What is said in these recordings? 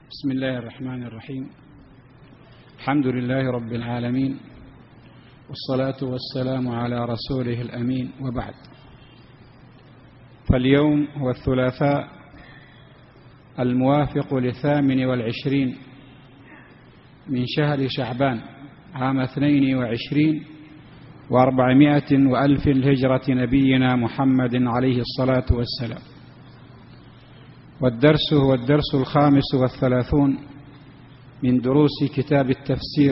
بسم الله الرحمن الرحيم. الحمد لله رب العالمين، والصلاة والسلام على رسوله الأمين، وبعد. فاليوم هو الثلاثاء الموافق ل28 من شهر شعبان عام 22 و400 وألف الهجرة نبينا محمد عليه الصلاة والسلام، والدرس هو الدرس 35 من دروس كتاب التفسير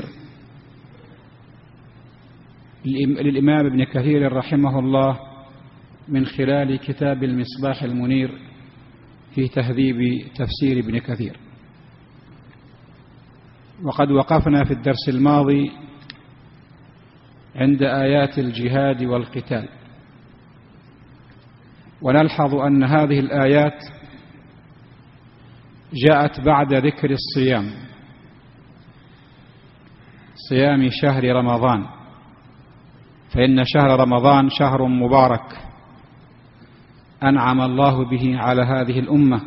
للإمام ابن كثير رحمه الله من خلال كتاب المصباح المنير في تهذيب تفسير ابن كثير. وقد وقفنا في الدرس الماضي عند آيات الجهاد والقتال، ونلحظ أن هذه الآيات جاءت بعد ذكر الصيام، صيام شهر رمضان، فإن شهر رمضان شهر مبارك أنعم الله به على هذه الأمة،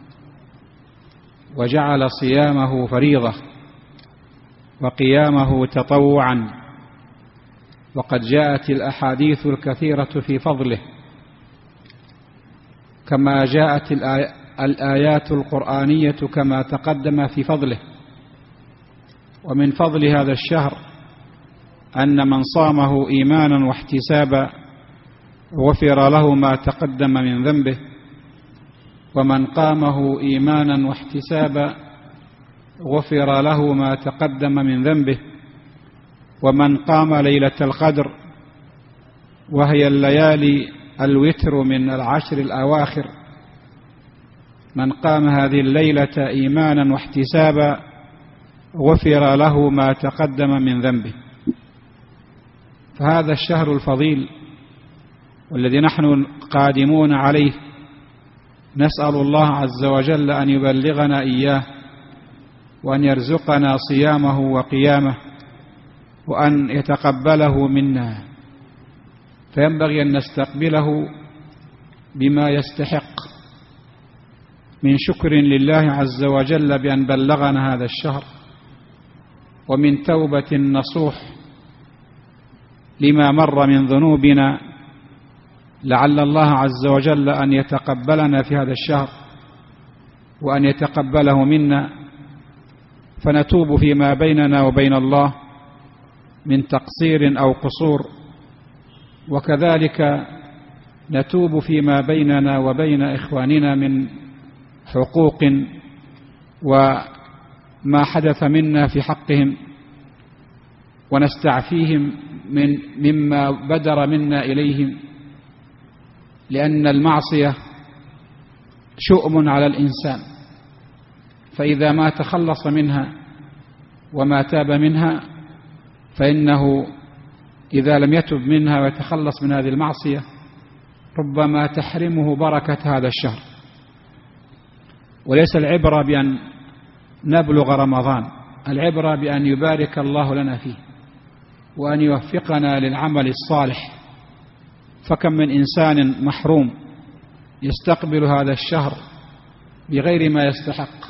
وجعل صيامه فريضة وقيامه تطوعا، وقد جاءت الأحاديث الكثيرة في فضله، كما جاءت الآيات القرآنية كما تقدم في فضله. ومن فضل هذا الشهر أن من صامه إيمانا واحتسابا غفر له ما تقدم من ذنبه، ومن قامه إيمانا واحتسابا غفر له ما تقدم من ذنبه، ومن قام ليلة القدر وهي الليالي الوتر من العشر الأواخر، من قام هذه الليلة إيمانا واحتسابا غفر له ما تقدم من ذنبه. فهذا الشهر الفضيل والذي نحن قادمون عليه نسأل الله عز وجل أن يبلغنا إياه، وأن يرزقنا صيامه وقيامه، وأن يتقبله منا، فينبغي أن نستقبله بما يستحق من شكر لله عز وجل بأن بلغنا هذا الشهر، ومن توبة نصوح لما مر من ذنوبنا، لعل الله عز وجل أن يتقبلنا في هذا الشهر وأن يتقبله منا، فنتوب فيما بيننا وبين الله من تقصير أو قصور، وكذلك نتوب فيما بيننا وبين إخواننا من حقوق وما حدث منا في حقهم، ونستعفيهم مما بدر منا إليهم، لأن المعصية شؤم على الإنسان، فإذا ما تخلص منها وما تاب منها فإنه إذا لم يتب منها ويتخلص من هذه المعصية ربما تحرمه بركة هذا الشهر. وليس العبرة بأن نبلغ رمضان، العبرة بأن يبارك الله لنا فيه وأن يوفقنا للعمل الصالح. فكم من إنسان محروم يستقبل هذا الشهر بغير ما يستحق،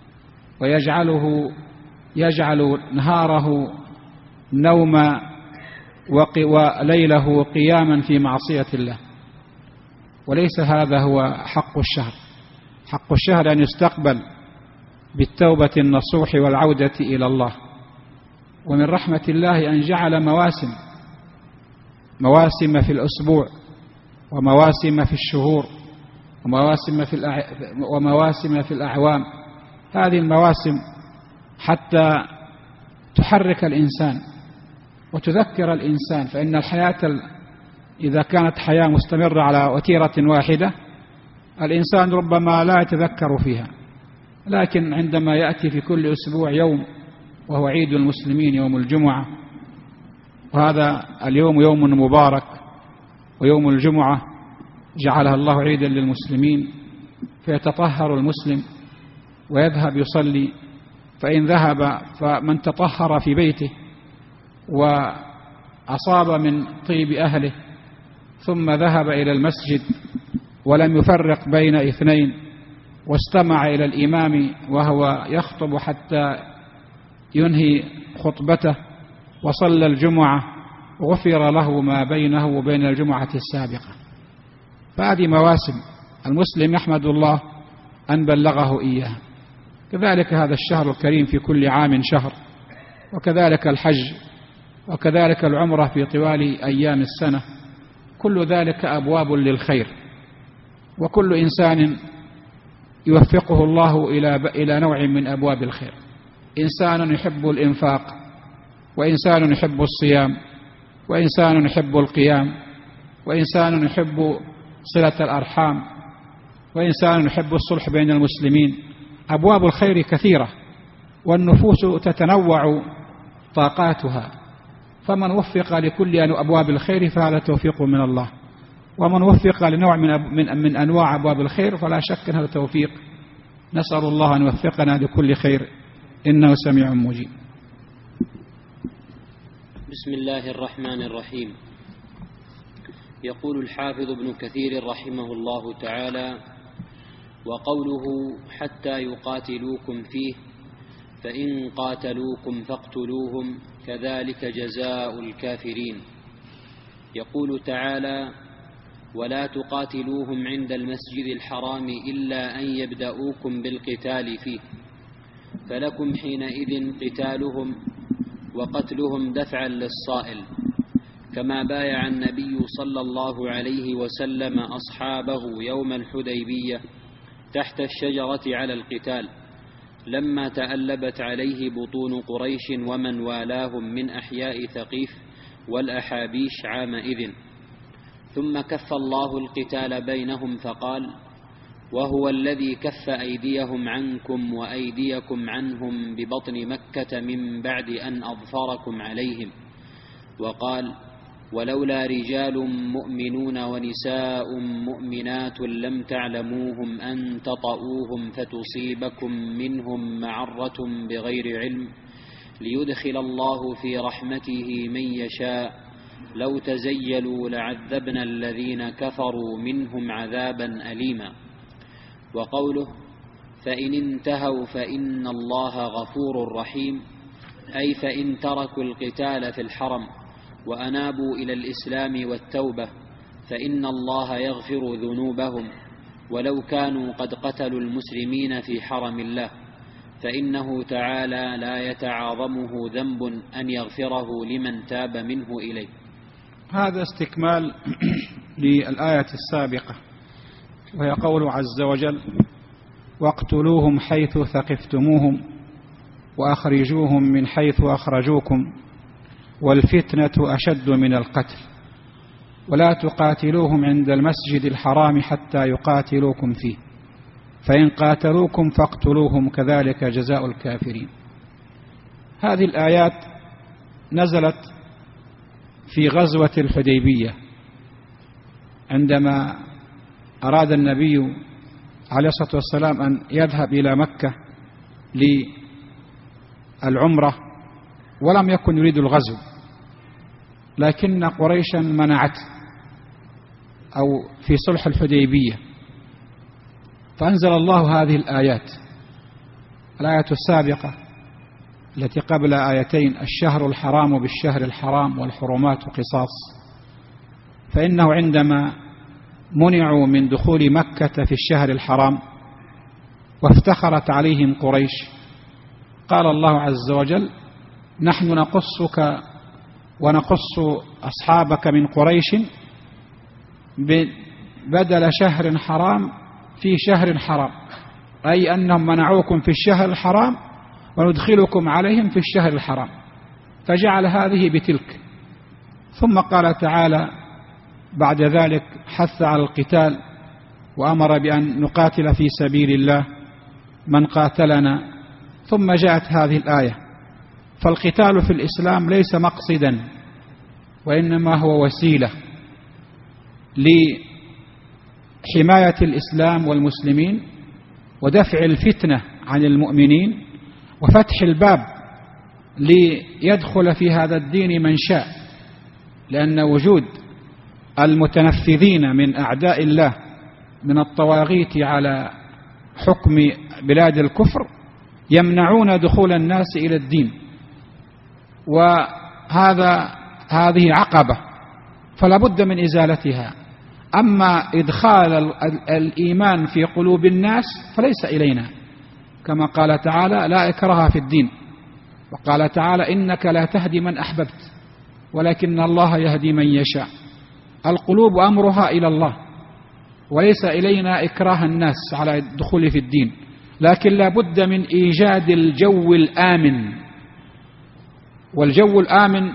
ويجعل نهاره نوما وليله قياما في معصية الله، وليس هذا هو حق الشهر. حق الشهر أن يستقبل بالتوبة النصوح والعودة إلى الله. ومن رحمة الله أن جعل مواسم في الأسبوع، ومواسم في الشهور، ومواسم في الأعوام. هذه المواسم حتى تحرك الإنسان وتذكر الإنسان، فإن الحياة إذا كانت حياة مستمرة على وتيرة واحدة الإنسان ربما لا يتذكر فيها، لكن عندما يأتي في كل أسبوع يوم وهو عيد المسلمين يوم الجمعة، وهذا اليوم يوم مبارك، ويوم الجمعة جعلها الله عيدا للمسلمين، فيتطهر المسلم ويذهب يصلي. فإن ذهب فمن تطهر في بيته وأصاب من طيب أهله ثم ذهب إلى المسجد ولم يفرق بين اثنين واستمع إلى الإمام وهو يخطب حتى ينهي خطبته وصلى الجمعة غفر له ما بينه وبين الجمعة السابقة. فهذه مواسم المسلم يحمد الله أن بلغه إياها. كذلك هذا الشهر الكريم في كل عام شهر، وكذلك الحج، وكذلك العمرة في طوال أيام السنة، كل ذلك أبواب للخير، وكل إنسان يوفقه الله إلى نوع من أبواب الخير. إنسان يحب الإنفاق، وإنسان يحب الصيام، وإنسان يحب القيام، وإنسان يحب صلة الأرحام، وإنسان يحب الصلح بين المسلمين. أبواب الخير كثيرة، والنفوس تتنوع طاقاتها، فمن وفق لكل أبواب الخير فهذا توفيق من الله، ومن وفق لنوع من أنواع أبواب الخير فلا شك أنه توفيق. نسأل الله أن يوفقنا لكل خير إنه سميع مجيب. بسم الله الرحمن الرحيم. يقول الحافظ ابن كثير رحمه الله تعالى: وقوله حتى يقاتلوكم فيه، فإن قاتلوكم فاقتلوهم كذلك جزاء الكافرين. يقول تعالى: ولا تقاتلوهم عند المسجد الحرام إلا أن يبدأوكم بالقتال فيه، فلكم حينئذ قتالهم وقتلهم دفعا للصائل، كما بايع النبي صلى الله عليه وسلم أصحابه يوم الحديبية تحت الشجرة على القتال، لما تألبت عليه بطون قريش ومن والاهم من أحياء ثقيف والأحابيش عامئذ. ثم كف الله القتال بينهم فقال: وهو الذي كف أيديهم عنكم وأيديكم عنهم ببطن مكة من بعد أن أظفركم عليهم. وقال: ولولا رجال مؤمنون ونساء مؤمنات لم تعلموهم أن تطؤوهم فتصيبكم منهم معرة بغير علم ليدخل الله في رحمته من يشاء، لو تزيلوا لعذبنا الذين كفروا منهم عذابا أليما. وقوله: فإن انتهوا فإن الله غفور رحيم، أي فإن تركوا القتال في الحرم وأنابوا إلى الإسلام والتوبة فإن الله يغفر ذنوبهم، ولو كانوا قد قتلوا المسلمين في حرم الله، فإنه تعالى لا يتعاظمه ذنب أن يغفره لمن تاب منه إليه. هذا استكمال للآية السابقة، وهي قوله عز وجل: واقتلوهم حيث ثقفتموهم وأخرجوهم من حيث أخرجوكم والفتنة أشد من القتل ولا تقاتلوهم عند المسجد الحرام حتى يقاتلوكم فيه فإن قاتلوكم فاقتلوهم كذلك جزاء الكافرين. هذه الآيات نزلت في غزوة الحديبية، عندما أراد النبي عليه الصلاة والسلام أن يذهب إلى مكة للعمرة ولم يكن يريد الغزو، لكن قريشا منعته، أو في صلح الحديبية، فأنزل الله هذه الآيات. الآية السابقة التي قبل آيتين: الشهر الحرام بالشهر الحرام والحرمات قصاص. فإنه عندما منعوا من دخول مكة في الشهر الحرام وافتخرت عليهم قريش، قال الله عز وجل: نحن نقصك ونقص أصحابك من قريش بدل شهر حرام في شهر حرام، أي أنهم منعوكم في الشهر الحرام وندخلكم عليهم في الشهر الحرام، فجعل هذه بتلك. ثم قال تعالى بعد ذلك حث على القتال وأمر بأن نقاتل في سبيل الله من قاتلنا، ثم جاءت هذه الآية. فالقتال في الإسلام ليس مقصدا، وإنما هو وسيلة لحماية الإسلام والمسلمين ودفع الفتنة عن المؤمنين وفتح الباب ليدخل في هذا الدين من شاء، لأن وجود المتنفذين من أعداء الله من الطواغيت على حكم بلاد الكفر يمنعون دخول الناس إلى الدين، وهذه عقبة فلا بد من إزالتها. أما إدخال الإيمان في قلوب الناس فليس إلينا، كما قال تعالى: لا إكراه في الدين، وقال تعالى: إنك لا تهدي من أحببت ولكن الله يهدي من يشاء. القلوب أمرها إلى الله، وليس إلينا إكراه الناس على الدخول في الدين، لكن لا بد من إيجاد الجو الآمن. والجو الآمن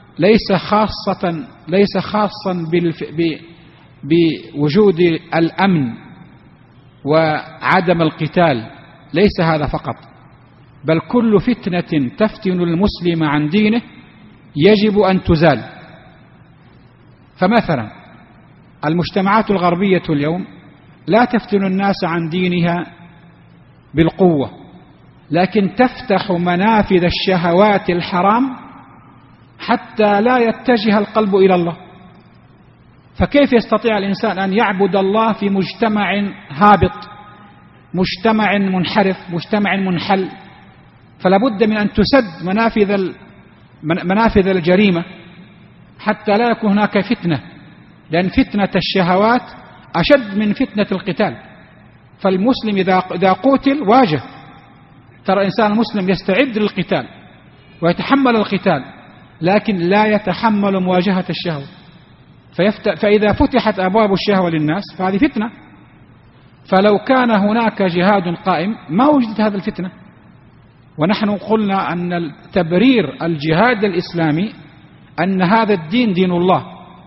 ليس خاصا بوجود الأمن وعدم القتال، ليس هذا فقط، بل كل فتنة تفتن المسلم عن دينه يجب أن تزال. فمثلا المجتمعات الغربية اليوم لا تفتن الناس عن دينها بالقوة، لكن تفتح منافذ الشهوات الحرام حتى لا يتجه القلب إلى الله. فكيف يستطيع الإنسان أن يعبد الله في مجتمع هابط، مجتمع منحرف، مجتمع منحل؟ فلا بد من أن تسد منافذ الجريمة حتى لا يكون هناك فتنة، لأن فتنة الشهوات أشد من فتنة القتال. فالمسلم إذا قتل واجه، ترى الإنسان المسلم يستعد للقتال ويتحمل القتال، لكن لا يتحمل مواجهة الشهوة. فإذا فتحت أبواب الشهوة للناس فهذه فتنة. فلو كان هناك جهاد قائم ما وجدت هذه الفتنة. ونحن قلنا أن تبرير الجهاد الإسلامي أن هذا الدين دين الله،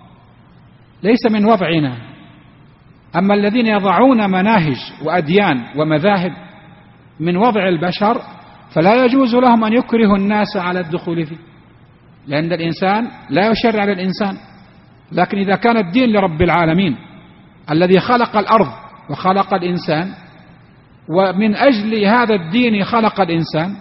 ليس من وضعنا. أما الذين يضعون مناهج وأديان ومذاهب من وضع البشر فلا يجوز لهم أن يكرهوا الناس على الدخول فيه، لأن الإنسان لا يشرع على الإنسان. لكن إذا كان الدين لرب العالمين الذي خلق الأرض وخلق الإنسان، ومن أجل هذا الدين خلق الإنسان،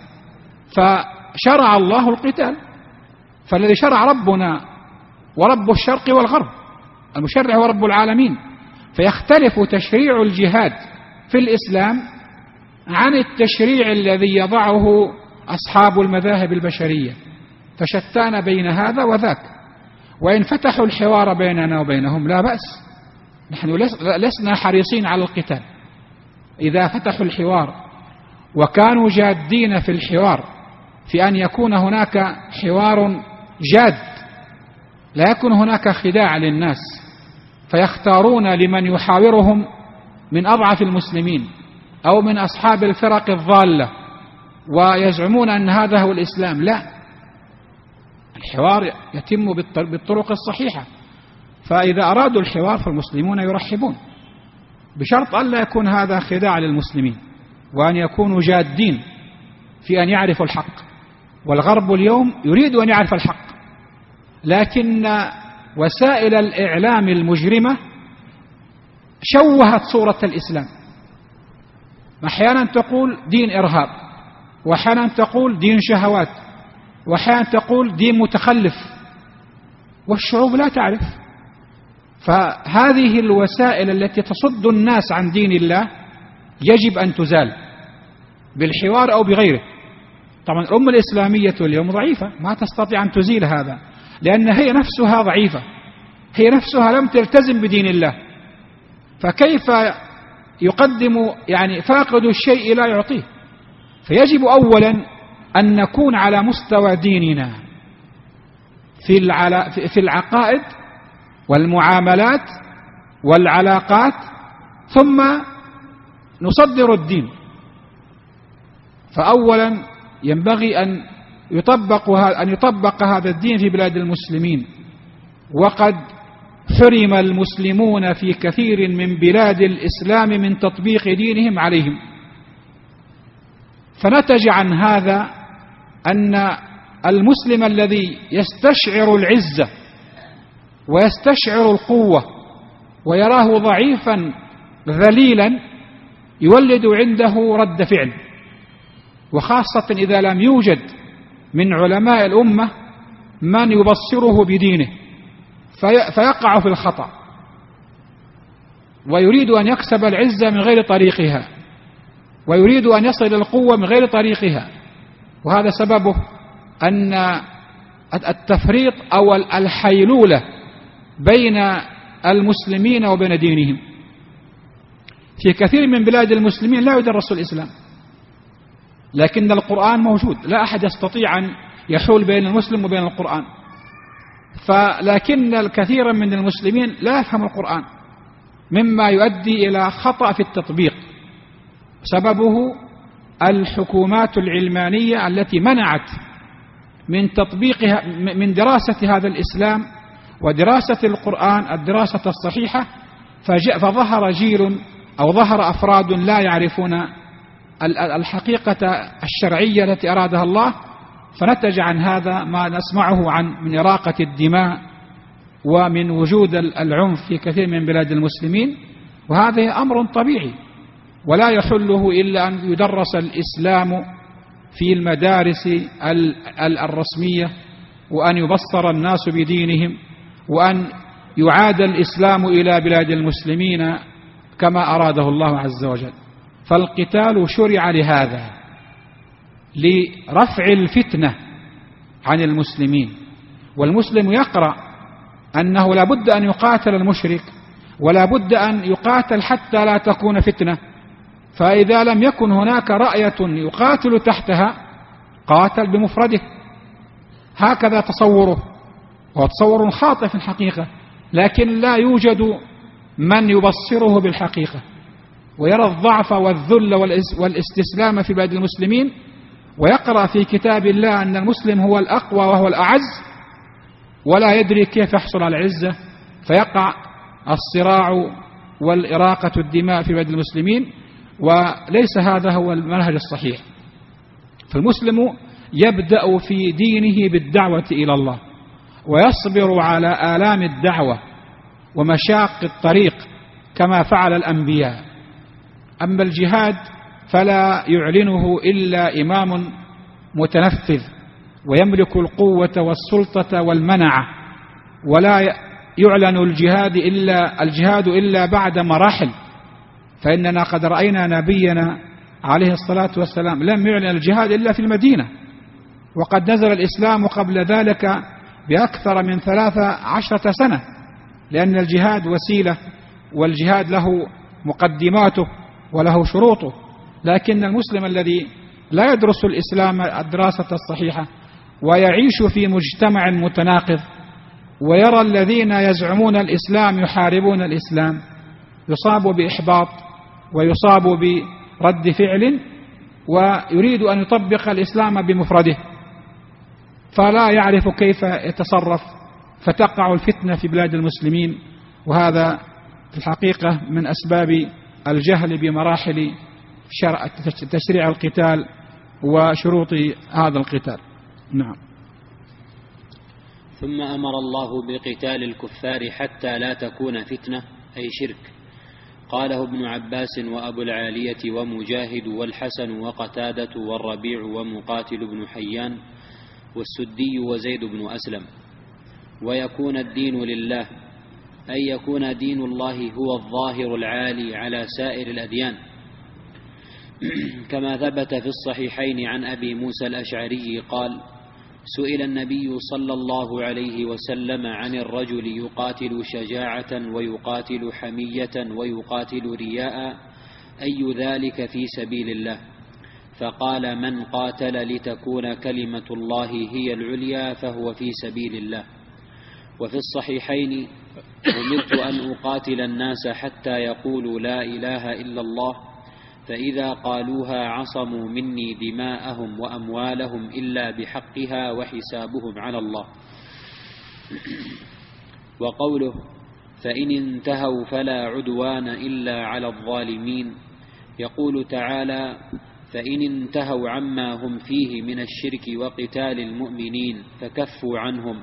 فشرع الله القتال. فالذي شرع ربنا ورب الشرق والغرب، المشرع هو رب العالمين. فيختلف تشريع الجهاد في الإسلام عن التشريع الذي يضعه أصحاب المذاهب البشرية، فشتان بين هذا وذاك. وإن فتحوا الحوار بيننا وبينهم لا بأس، نحن لسنا حريصين على القتال. إذا فتحوا الحوار وكانوا جادين في الحوار، في أن يكون هناك حوار جاد، لا يكون هناك خداع للناس فيختارون لمن يحاورهم من أضعف المسلمين أو من أصحاب الفرق الضالة ويزعمون أن هذا هو الإسلام. لا، الحوار يتم بالطرق الصحيحة. فإذا أرادوا الحوار فالمسلمون يرحبون، بشرط أن لا يكون هذا خداع للمسلمين، وأن يكونوا جادين في أن يعرفوا الحق. والغرب اليوم يريد أن يعرف الحق، لكن وسائل الإعلام المجرمة شوهت صورة الإسلام. أحيانا تقول دين إرهاب، وأحيانا تقول دين شهوات، وأحيانا تقول دين متخلف، والشعوب لا تعرف. فهذه الوسائل التي تصد الناس عن دين الله يجب أن تزال بالحوار أو بغيره. طبعا الأمة الإسلامية اليوم ضعيفة، ما تستطيع أن تزيل هذا، لأن هي نفسها ضعيفة، هي نفسها لم تلتزم بدين الله. فكيف يقدم فاقد الشيء لا يعطيه؟ فيجب أولا أن نكون على مستوى ديننا في العقائد والمعاملات والعلاقات، ثم نصدر الدين. فأولا ينبغي أن يطبق هذا الدين في بلاد المسلمين، وقد حرم المسلمون في كثير من بلاد الإسلام من تطبيق دينهم عليهم. فنتج عن هذا أن المسلم الذي يستشعر العزة ويستشعر القوة ويراه ضعيفا ذليلا يولد عنده رد فعل، وخاصة إذا لم يوجد من علماء الأمة من يبصره بدينه، فيقع في الخطأ ويريد أن يكسب العزة من غير طريقها. ويريد أن يصل إلى القوة من غير طريقها، وهذا سببه أن التفريط أو الحيلولة بين المسلمين وبين دينهم. في كثير من بلاد المسلمين لا يدرس الإسلام، لكن القرآن موجود، لا أحد يستطيع أن يحول بين المسلم وبين القرآن، لكن الكثير من المسلمين لا يفهم القرآن، مما يؤدي إلى خطأ في التطبيق، سببه الحكومات العلمانية التي منعت من تطبيقها، من دراسة هذا الإسلام ودراسة القرآن الدراسة الصحيحة، فظهر جيل أو ظهر أفراد لا يعرفون الحقيقة الشرعية التي أرادها الله، فنتج عن هذا ما نسمعه من إراقة الدماء ومن وجود العنف في كثير من بلاد المسلمين، وهذا أمر طبيعي ولا يحله إلا أن يدرس الإسلام في المدارس الرسمية، وأن يبصر الناس بدينهم، وأن يعاد الإسلام إلى بلاد المسلمين كما أراده الله عز وجل. فالقتال شرع لهذا، لرفع الفتنة عن المسلمين، والمسلم يقرأ أنه لا بد أن يقاتل المشرك، ولا بد أن يقاتل حتى لا تكون فتنة، فإذا لم يكن هناك رأية يقاتل تحتها قاتل بمفرده. هكذا تصوره، وهو تصور خاطئ في الحقيقة، لكن لا يوجد من يبصره بالحقيقة ويرى الضعف والذل والاستسلام في بلاد المسلمين، ويقرأ في كتاب الله أن المسلم هو الأقوى وهو الأعز، ولا يدري كيف يحصل على العزة، فيقع الصراع والإراقة الدماء في بلاد المسلمين، وليس هذا هو المنهج الصحيح. فالمسلم يبدأ في دينه بالدعوة إلى الله، ويصبر على آلام الدعوة ومشاق الطريق كما فعل الأنبياء. أما الجهاد فلا يعلنه إلا إمام متنفذ ويملك القوة والسلطة والمنعة، ولا يعلن الجهاد إلا بعد مراحل، فإننا قد رأينا نبينا عليه الصلاة والسلام لم يعلن الجهاد إلا في المدينة، وقد نزل الإسلام قبل ذلك بأكثر من 13 سنة، لأن الجهاد وسيلة، والجهاد له مقدماته وله شروطه. لكن المسلم الذي لا يدرس الإسلام الدراسة الصحيحة ويعيش في مجتمع متناقض، ويرى الذين يزعمون الإسلام يحاربون الإسلام، يصاب بإحباط ويصاب برد فعل، ويريد أن يطبق الإسلام بمفرده، فلا يعرف كيف يتصرف، فتقع الفتنة في بلاد المسلمين. وهذا في الحقيقة من أسباب الجهل بمراحل تشريع القتال وشروط هذا القتال. نعم. ثم أمر الله بقتال الكفار حتى لا تكون فتنة، أي شرك. قاله ابن عباس وأبو العالية ومجاهد والحسن وقتادة والربيع ومقاتل بن حيان والسدي وزيد بن أسلم. ويكون الدين لله، أي يكون دين الله هو الظاهر العالي على سائر الأديان، كما ثبت في الصحيحين عن أبي موسى الأشعري قال: سئل النبي صلى الله عليه وسلم عن الرجل يقاتل شجاعة ويقاتل حمية ويقاتل رياء، أي ذلك في سبيل الله؟ فقال: من قاتل لتكون كلمة الله هي العليا فهو في سبيل الله. وفي الصحيحين: أمرت أن أقاتل الناس حتى يقولوا لا إله إلا الله، فإذا قالوها عصموا مني دماءهم وأموالهم إلا بحقها وحسابهم على الله. وقوله: فإن انتهوا فلا عدوان إلا على الظالمين، يقول تعالى: فإن انتهوا عما هم فيه من الشرك وقتال المؤمنين فكفوا عنهم،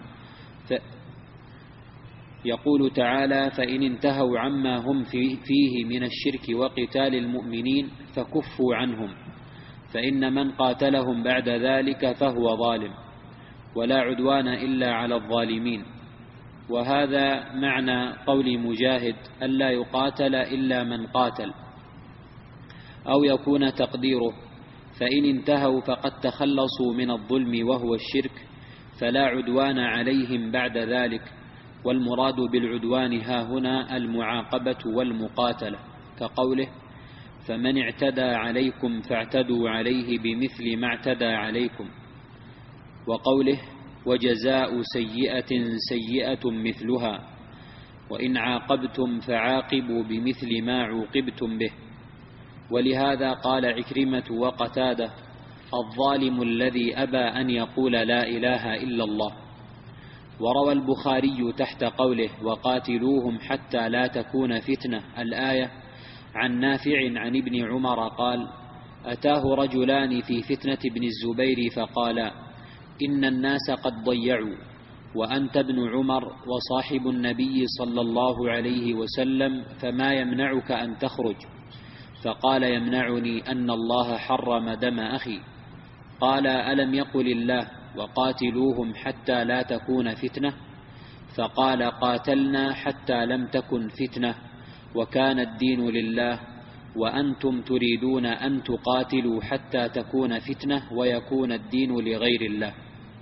يقول تعالى: فإن انتهوا عما هم فيه من الشرك وقتال المؤمنين فكفوا عنهم، فإن من قاتلهم بعد ذلك فهو ظالم، ولا عدوان إلا على الظالمين. وهذا معنى قول مجاهد: ألا يقاتل إلا من قاتل. أو يكون تقديره: فإن انتهوا فقد تخلصوا من الظلم وهو الشرك فلا عدوان عليهم بعد ذلك. والمراد بالعدوان هاهنا المعاقبة والمقاتلة، كقوله: فمن اعتدى عليكم فاعتدوا عليه بمثل ما اعتدى عليكم، وقوله: وجزاء سيئة سيئة مثلها، وإن عاقبتم فعاقبوا بمثل ما عوقبتم به. ولهذا قال عكرمة وقتادة: الظالم الذي أبى أن يقول لا إله إلا الله. وروى البخاري تحت قوله: وقاتلوهم حتى لا تكون فتنة الآية عن نافع عن ابن عمر قال: أتاه رجلان في فتنة ابن الزبير فقالا: إن الناس قد ضيعوا وأنت ابن عمر وصاحب النبي صلى الله عليه وسلم، فما يمنعك أن تخرج؟ فقال: يمنعني أن الله حرم دم أخي. قال: ألم يقل الله: وقاتلوهم حتى لا تكون فتنة؟ فقال: قاتلنا حتى لم تكن فتنة وكان الدين لله، وأنتم تريدون أن تقاتلوا حتى تكون فتنة ويكون الدين لغير الله.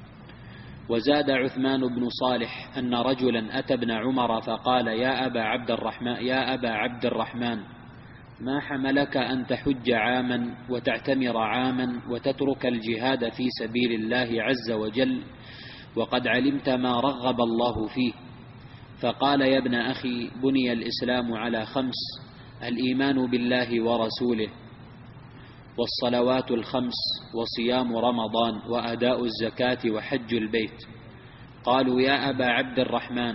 وزاد عثمان بن صالح أن رجلا أتى ابن عمر فقال: يا أبا عبد الرحمن، ما حملك أن تحج عاما وتعتمر عاما وتترك الجهاد في سبيل الله عز وجل وقد علمت ما رغب الله فيه؟ فقال: يا ابن أخي، بني الإسلام على 5: الإيمان بالله ورسوله، والصلوات 5، وصيام رمضان، وأداء الزكاة، وحج البيت. قالوا: يا أبا عبد الرحمن،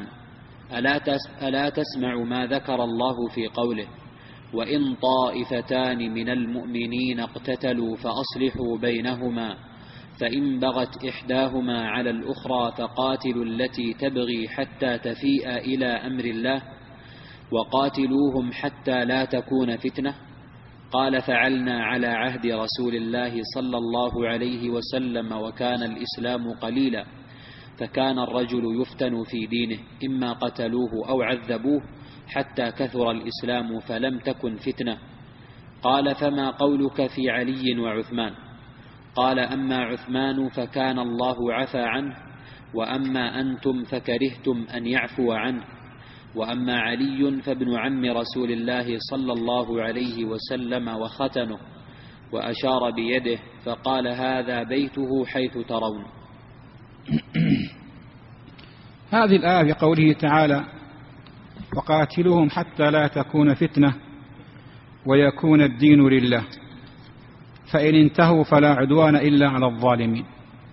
ألا تسمع ما ذكر الله في قوله: وإن طائفتان من المؤمنين اقتتلوا فأصلحوا بينهما، فإن بغت إحداهما على الأخرى فقاتلوا التي تبغي حتى تفيء إلى أمر الله، وقاتلوهم حتى لا تكون فتنة؟ قال: فعلنا على عهد رسول الله صلى الله عليه وسلم، وكان الإسلام قليلا، فكان الرجل يفتن في دينه، إما قتلوه أو عذبوه حتى كثر الإسلام فلم تكن فتنة. قال: فما قولك في علي وعثمان؟ قال: أما عثمان فكان الله عفى عنه، وأما أنتم فكرهتم أن يعفو عنه، وأما علي فابن عم رسول الله صلى الله عليه وسلم وختنه. وأشار بيده فقال: هذا بيته حيث ترون. هذه الآية بقوله تعالى: وقاتلوهم حتى لا تكون فتنة ويكون الدين لله، فإن انتهوا فلا عدوان إلا على الظالمين.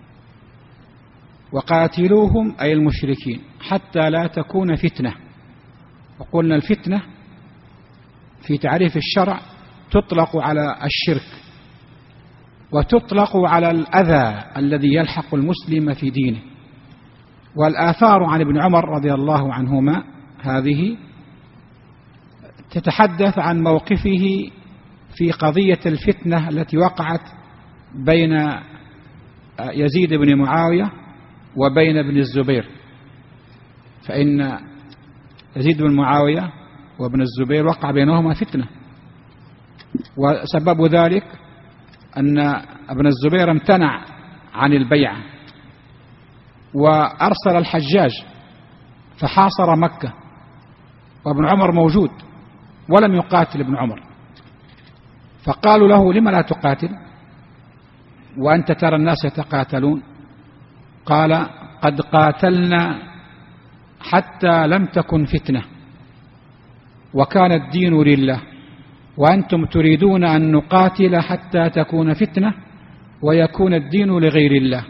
وقاتلوهم أي المشركين حتى لا تكون فتنة. وقلنا الفتنة في تعريف الشرع تطلق على الشرك، وتطلق على الأذى الذي يلحق المسلم في دينه. والآثار عن ابن عمر رضي الله عنهما هذه تتحدث عن موقفه في قضية الفتنة التي وقعت بين يزيد بن معاوية وبين ابن الزبير. فإن يزيد بن معاوية وابن الزبير وقع بينهما فتنة، وسبب ذلك أن ابن الزبير امتنع عن البيعة، وأرسل الحجاج فحاصر مكة، وابن عمر موجود ولم يقاتل ابن عمر. فقالوا له: لم لا تقاتل وأنت ترى الناس يتقاتلون؟ قال: قد قاتلنا حتى لم تكن فتنة وكان الدين لله، وأنتم تريدون أن نقاتل حتى تكون فتنة ويكون الدين لغير الله.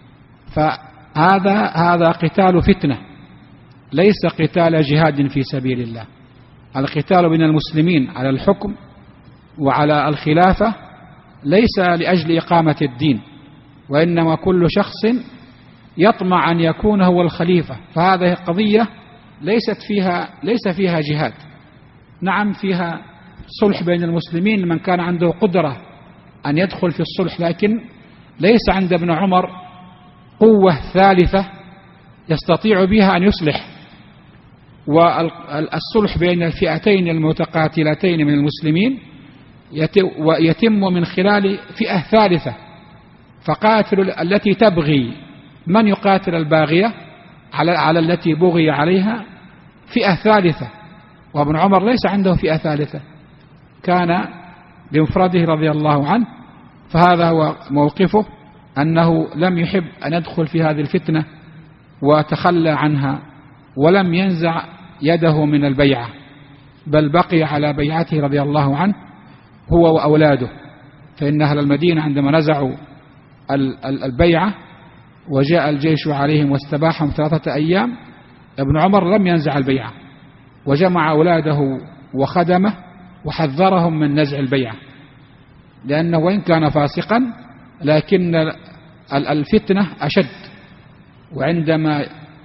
فهذا قتال فتنة، ليس قتال جهاد في سبيل الله. القتال بين المسلمين على الحكم وعلى الخلافة ليس لأجل إقامة الدين، وإنما كل شخص يطمع أن يكون هو الخليفة. فهذه قضية ليس فيها جهاد. نعم فيها صلح بين المسلمين لمن كان عنده قدرة أن يدخل في الصلح، لكن ليس عند ابن عمر قوة ثالثة يستطيع بها أن يصلح. والصلح بين الفئتين المتقاتلتين من المسلمين ويتم من خلال فئة ثالثة، فقاتلوا التي تبغي. من يقاتل الباغية على التي بغي عليها؟ فئة ثالثة. وابن عمر ليس عنده فئة ثالثة، كان بمفرده رضي الله عنه. فهذا هو موقفه، أنه لم يحب أن يدخل في هذه الفتنة وتخلى عنها، ولم ينزع يده من البيعة، بل بقي على بيعته رضي الله عنه هو وأولاده. فإن أهل المدينة عندما نزعوا البيعة وجاء الجيش عليهم واستباحهم 3 أيام، ابن عمر لم ينزع البيعة، وجمع أولاده وخدمه وحذرهم من نزع البيعة، لأنه وإن كان فاسقا لكن الفتنة أشد. وعندما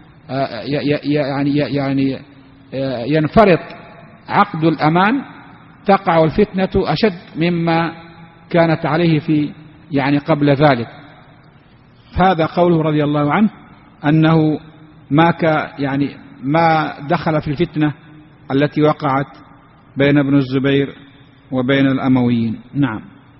يعني ينفرط عقد الأمان تقع الفتنة أشد مما كانت عليه في قبل ذلك. هذا قوله رضي الله عنه أنه ما دخل في الفتنة التي وقعت بين ابن الزبير وبين الأمويين. نعم.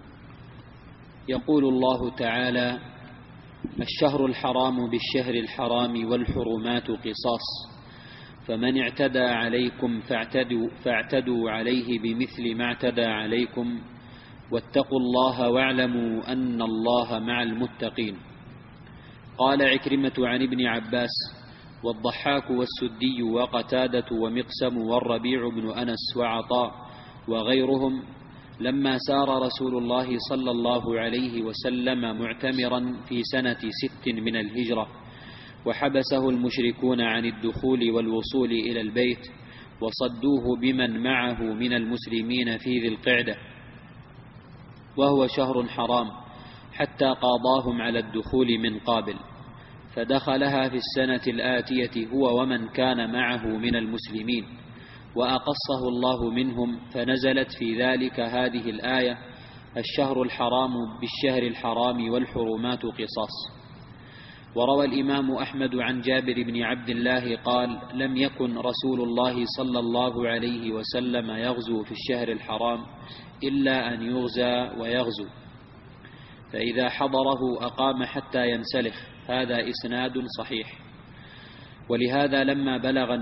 يقول الله تعالى: الشهر الحرام بالشهر الحرام والحرمات قصاص، فمن اعتدى عليكم فاعتدوا عليه بمثل ما اعتدى عليكم، واتقوا الله واعلموا أن الله مع المتقين. قال عكرمة عن ابن عباس والضحاك والسدي وقتادة ومقسم والربيع بن أنس وعطاء وغيرهم: لما سار رسول الله صلى الله عليه وسلم معتمرا في سنة 6 من الهجرة، وحبسه المشركون عن الدخول والوصول إلى البيت، وصدوه بمن معه من المسلمين في ذي القعدة، وهو شهر حرام، حتى قاضاهم على الدخول من قابل، فدخلها في السنة الآتية هو ومن كان معه من المسلمين، وأقصه الله منهم، فنزلت في ذلك هذه الآية: الشهر الحرام بالشهر الحرام والحرمات قصاص. وروى الإمام أحمد عن جابر بن عبد الله قال: لم يكن رسول الله صلى الله عليه وسلم يغزو في الشهر الحرام إلا أن يغزى ويغزو، فإذا حضره أقام حتى ينسلخ. هذا إسناد صحيح. ولهذا لما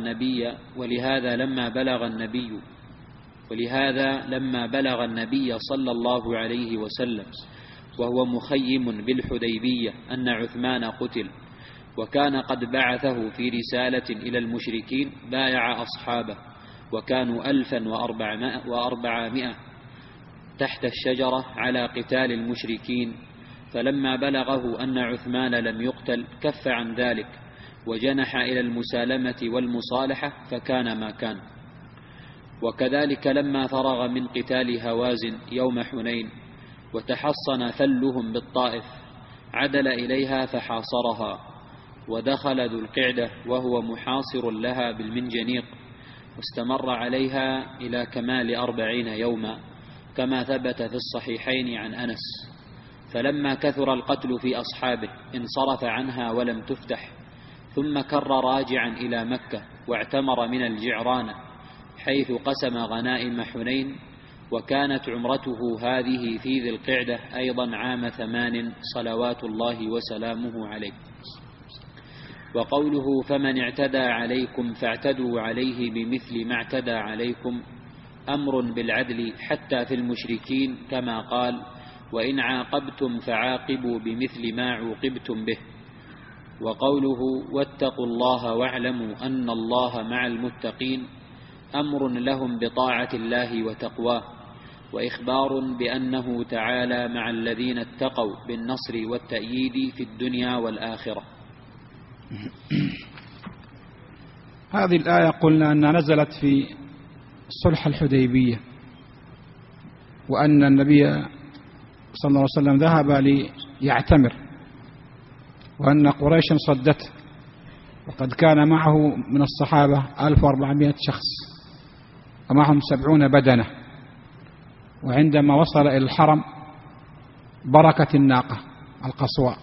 بلغ النبي صلى الله عليه وسلم وهو مخيم بالحديبية أن عثمان قتل، وكان قد بعثه في رسالة إلى المشركين، بايع أصحابه وكانوا 1400 تحت الشجرة على قتال المشركين. فلما بلغه أن عثمان لم يقتل كف عن ذلك وجنح إلى المسالمة والمصالحة، فكان ما كان. وكذلك لما فرغ من قتال هوازن يوم حنين وتحصن ثلهم بالطائف، عدل إليها فحاصرها، ودخل ذو القعدة وهو محاصر لها بالمنجنيق، واستمر عليها إلى كمال 40 يوما، كما ثبت في الصحيحين عن أنس. فلما كثر القتل في أصحابه انصرف عنها ولم تفتح، ثم كر راجعا إلى مكة، واعتمر من الجعرانة حيث قسم غنائم حنين. وكانت عمرته هذه في ذي القعدة أيضا عام 8 صلوات الله وسلامه عليه. وقوله: فمن اعتدى عليكم فاعتدوا عليه بمثل ما اعتدى عليكم، أمر بالعدل حتى في المشركين، كما قال: وإن عاقبتم فعاقبوا بمثل ما عوقبتم به. وقوله: واتقوا الله واعلموا أن الله مع المتقين، أمر لهم بطاعة الله وتقواه، وإخبار بأنه تعالى مع الذين اتقوا بالنصر والتأييد في الدنيا والآخرة. هذه الآية قلنا أنها نزلت في صلح الحديبية، وأن النبي صلى الله عليه وسلم ذهب ليعتمر، وأن قريشا صدته، وقد كان معه من الصحابة 1400 شخص ومعهم 70 بدنة. وعندما وصل إلى الحرم بركت الناقة القصواء،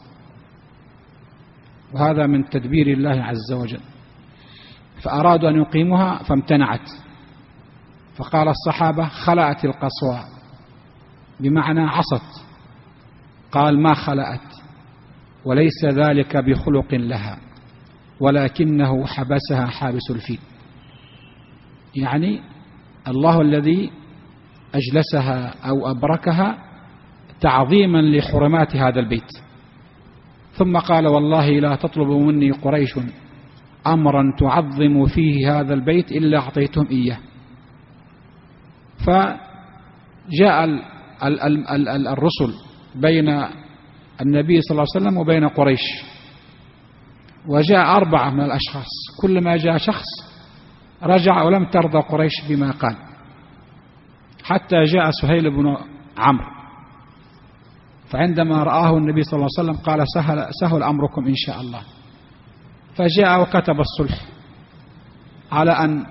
وهذا من تدبير الله عز وجل، فأرادوا أن يقيموها فامتنعت، فقال الصحابة: خلعت القصواء، بمعنى عصت. قال ما خلأت وليس ذلك بخلق لها ولكنه حبسها حابس الفيل، يعني الله الذي أجلسها أو أبركها تعظيما لحرمات هذا البيت. ثم قال والله لا تطلب مني قريش أمرا تعظم فيه هذا البيت إلا أعطيتهم إياه. فجاء الرسل بين النبي صلى الله عليه وسلم وبين قريش، وجاء 4 من الأشخاص، كلما جاء شخص رجع ولم ترضى قريش بما قال، حتى جاء سهيل بن عمرو، فعندما رآه النبي صلى الله عليه وسلم قال سهل أمركم إن شاء الله. فجاء وكتب الصلح على أن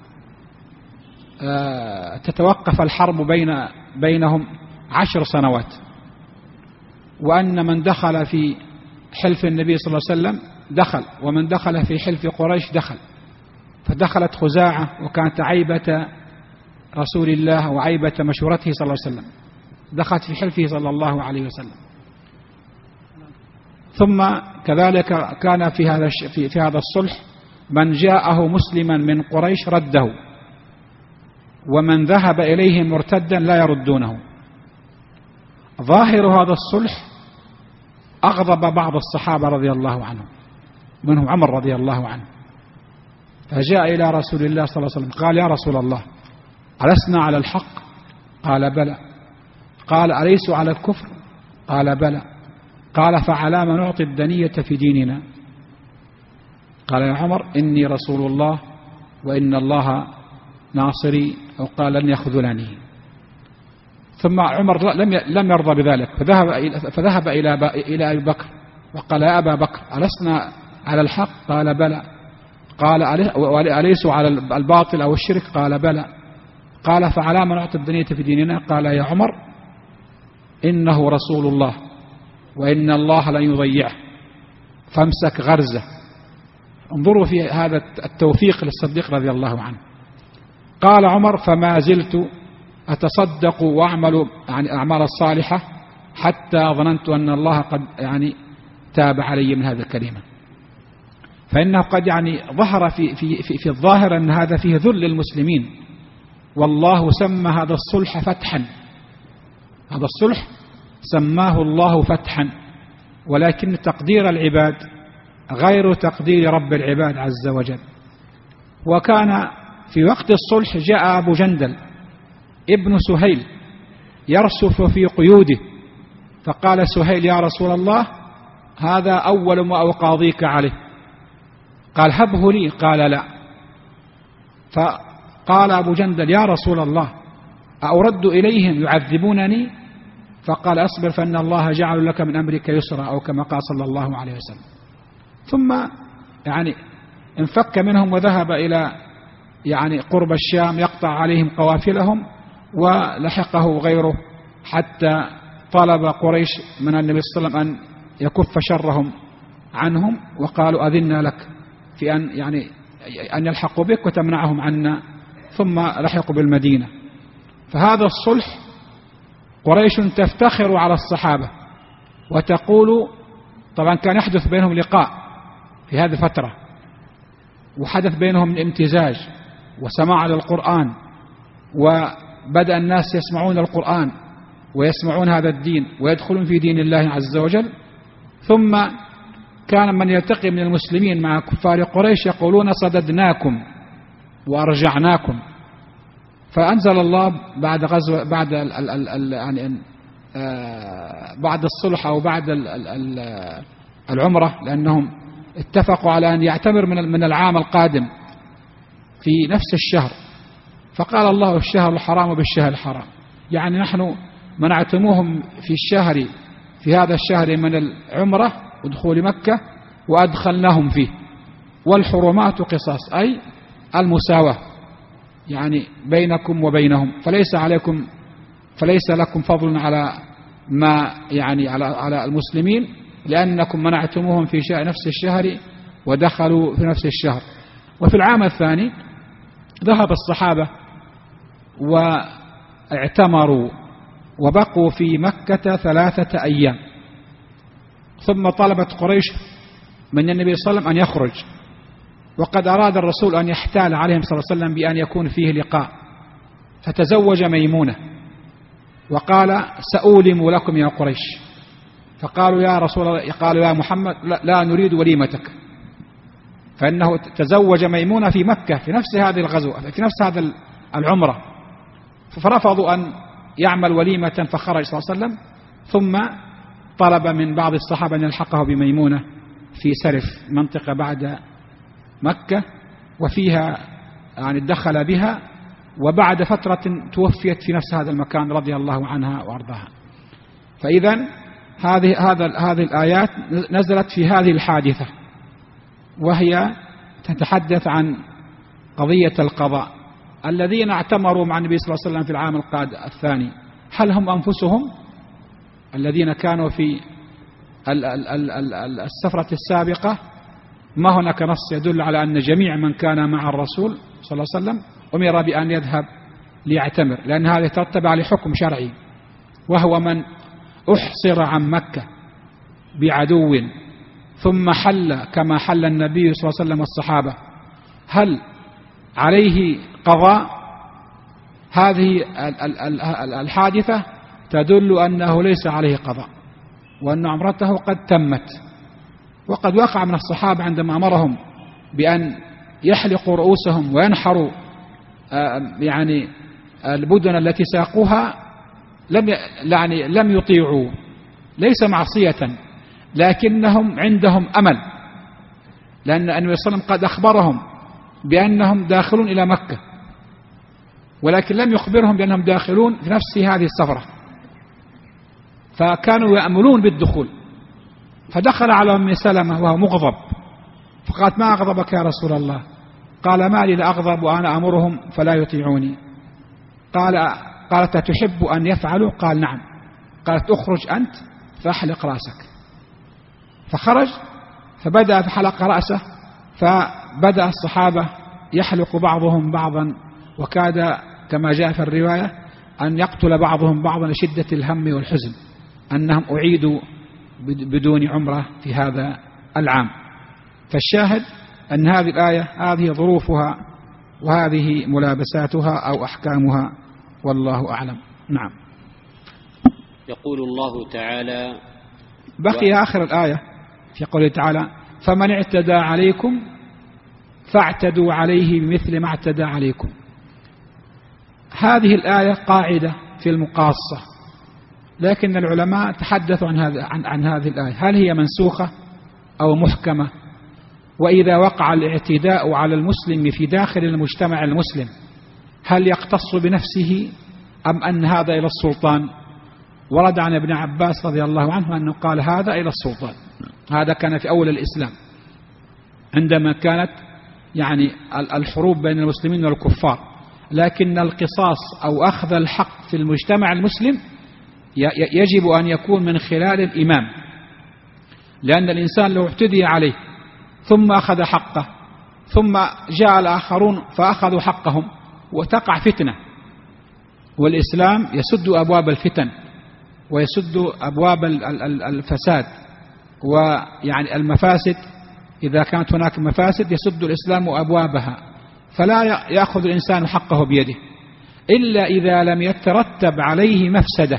تتوقف الحرب بينهم 10 سنوات، وأن من دخل في حلف النبي صلى الله عليه وسلم دخل، ومن دخل في حلف قريش دخل. فدخلت خزاعة وكانت عيبة رسول الله وعيبة مشورته صلى الله عليه وسلم، دخلت في حلفه صلى الله عليه وسلم. ثم كذلك كان في هذا الصلح من جاءه مسلما من قريش رده، ومن ذهب إليه مرتدا لا يردونه. ظاهر هذا الصلح أغضب بعض الصحابة رضي الله عنهم، منهم عمر رضي الله عنه، فجاء إلى رسول الله صلى الله عليه وسلم قال يا رسول الله ألسنا على الحق؟ قال بلى. قال أليسوا على الكفر؟ قال بلى. قال فعلى ما نعطي الدنية في ديننا؟ قال يا عمر إني رسول الله وإن الله ناصري، أو قال لن يخذلني. ثم عمر لم يرضى بذلك، فذهب إلى أبي بكر وقال يا أبا بكر ألسنا على الحق؟ قال بلى. قال أليسوا على الباطل أو الشرك؟ قال بلى. قال فعلى ما نعطي الدنية في ديننا؟ قال يا عمر إنه رسول الله وإن الله لن يضيعه فامسك غرزه. انظروا في هذا التوفيق للصديق رضي الله عنه. قال عمر فما زلت أتصدق وأعمل يعني الأعمال الصالحة حتى ظننت أن الله قد يعني تاب علي من هذه الكلمة. فإنه قد يعني ظهر في الظاهر أن هذا فيه ذل للمسلمين، والله سمى هذا الصلح فتحا، هذا الصلح سماه الله فتحا، ولكن تقدير العباد غير تقدير رب العباد عز وجل. وكان في وقت الصلح جاء أبو جندل ابن سهيل يرسف في قيوده، فقال سهيل يا رسول الله هذا أول ما أقاضيك عليه. قال هبه لي. قال لا. فقال أبو جندل يا رسول الله أرد إليهم يعذبونني؟ فقال أصبر فإن الله جعل لك من أمرك يسرا، أو كما قال صلى الله عليه وسلم. ثم يعني انفك منهم وذهب إلى يعني قرب الشام يقطع عليهم قوافلهم، ولحقه غيره حتى طلب قريش من النبي صلى الله عليه وسلم أن يكف شرهم عنهم، وقالوا أذنا لك في أن يعني أن يلحقوا بك وتمنعهم عنا، ثم لحقوا بالمدينة. فهذا الصلح قريش تفتخر على الصحابة وتقول، طبعا كان يحدث بينهم لقاء في هذه الفترة، وحدث بينهم الامتزاج وسماع للقرآن، وبدأ الناس يسمعون القرآن ويسمعون هذا الدين ويدخلون في دين الله عز وجل. ثم كان من يلتقي من المسلمين مع كفار قريش يقولون صددناكم وأرجعناكم. فأنزل الله بعد غزوة بعد الصلح أو بعد العمرة، لأنهم اتفقوا على أن يعتمر من العام القادم في نفس الشهر، فقال الله الشهر الحرام بالشهر الحرام، يعني نحن منعتموهم في هذا الشهر من العمرة ودخول مكة وأدخلناهم فيه، والحرمات قصاص أي المساواة يعني بينكم وبينهم، فليس لكم فضل على ما يعني على المسلمين، لأنكم منعتموهم في نفس الشهر ودخلوا في نفس الشهر. وفي العام الثاني ذهب الصحابة واعتمروا وبقوا في مكة 3 أيام، ثم طلبت قريش من النبي صلى الله عليه وسلم أن يخرج، وقد أراد الرسول أن يحتال عليهم صلى الله عليه وسلم بأن يكون فيه لقاء، فتزوج ميمونة وقال سأولم لكم يا قريش، فقالوا يا رسول الله، قالوا يا محمد لا نريد وليمتك، فإنه تزوج ميمونة في مكة في نفس هذه الغزوة في نفس هذا العمرة، فرفضوا أن يعمل وليمة، فخرج صلى الله عليه وسلم ثم طلب من بعض الصحابة أن يلحقه بميمونة في سرف منطقة بعد مكة، وفيها يعني دخل بها، وبعد فترة توفيت في نفس هذا المكان رضي الله عنها وأرضاها. فإذا هذه الآيات نزلت في هذه الحادثة، وهي تتحدث عن قضية القضاء. الذين اعتمروا مع النبي صلى الله عليه وسلم في العام الثاني، هل هم أنفسهم الذين كانوا في السفرة السابقة؟ ما هناك نص يدل على أن جميع من كان مع الرسول صلى الله عليه وسلم أمر بأن يذهب ليعتمر، لأن هذا يترتب عليه حكم شرعي، وهو من أحصر عن مكة بعدو ثم حل كما حل النبي صلى الله عليه وسلم والصحابة، هل عليه قضاء؟ هذه الحادثة تدل أنه ليس عليه قضاء، وأن عمرته قد تمت. وقد وقع من الصحابة عندما أمرهم بأن يحلقوا رؤوسهم وينحروا يعني البدن التي ساقوها لم يطيعوا، ليس معصية، لكنهم عندهم أمل، لأن النبي صلى الله عليه وسلم قد أخبرهم بأنهم داخلون إلى مكة، ولكن لم يخبرهم بأنهم داخلون في نفس هذه السفرة، فكانوا يأملون بالدخول. فدخل على أم سلمة وهو مغضب، فقالت ما أغضبك يا رسول الله؟ قال ما لي لأغضب وأنا أمرهم فلا يطيعوني. قالت تحب أن يفعلوا؟ قال نعم. قالت أخرج أنت فأحلق رأسك. فخرج فبدأ فحلق رأسه، فبدأ الصحابة يحلق بعضهم بعضا، وكاد كما جاء في الرواية أن يقتل بعضهم بعضا لشدة الهم والحزن أنهم أعيدوا بدون عمرة في هذا العام. فالشاهد أن هذه الآية هذه ظروفها وهذه ملابساتها أو أحكامها، والله أعلم. نعم. يقول الله تعالى: بقي آخر الآية في قوله تعالى: فمن اعتدى عليكم فاعتدوا عليه بمثل ما اعتدى عليكم. هذه الآية قاعدة في المقاصة، لكن العلماء تحدثوا عن هذه الآية، هل هي منسوخة أو محكمة؟ وإذا وقع الاعتداء على المسلم في داخل المجتمع المسلم هل يقتص بنفسه أم أن هذا إلى السلطان؟ ورد عن ابن عباس رضي الله عنه أنه قال هذا إلى السلطان. هذا كان في أول الإسلام عندما كانت يعني الحروب بين المسلمين والكفار، لكن القصاص أو أخذ الحق في المجتمع المسلم يجب أن يكون من خلال الإمام، لأن الإنسان لو اعتدي عليه ثم أخذ حقه ثم جاء الآخرون فأخذوا حقهم وتقع فتنة، والإسلام يسد أبواب الفتن ويسد أبواب الفساد، ويعني المفاسد إذا كانت هناك مفاسد يسد الإسلام أبوابها، فلا يأخذ الإنسان حقه بيده إلا إذا لم يترتب عليه مفسدة،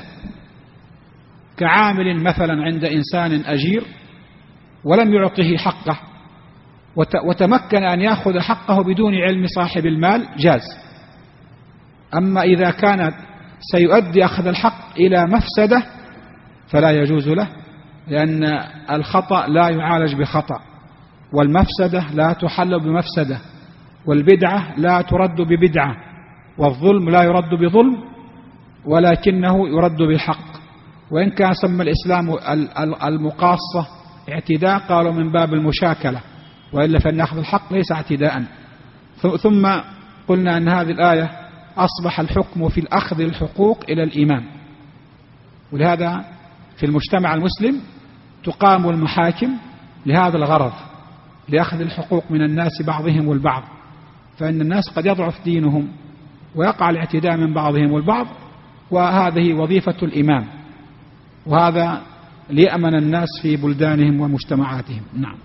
كعامل مثلا عند إنسان أجير ولم يعطه حقه وتمكن أن يأخذ حقه بدون علم صاحب المال جاز. أما إذا كانت سيؤدي أخذ الحق إلى مفسدة فلا يجوز له، لأن الخطأ لا يعالج بخطأ، والمفسدة لا تحل بمفسدة، والبدعة لا ترد ببدعة، والظلم لا يرد بظلم ولكنه يرد بالحق. وإن كان سمى الإسلام المقاصة اعتداء قالوا من باب المشاكلة، وإلا فإن أخذ الحق ليس اعتداء. ثم قلنا أن هذه الآية أصبح الحكم في الأخذ الحقوق إلى الإمام، ولهذا في المجتمع المسلم تقام المحاكم لهذا الغرض، لأخذ الحقوق من الناس بعضهم والبعض، فإن الناس قد يضعف دينهم ويقع الاعتداء من بعضهم والبعض، وهذه وظيفة الإمام، وهذا ليأمن الناس في بلدانهم ومجتمعاتهم. نعم.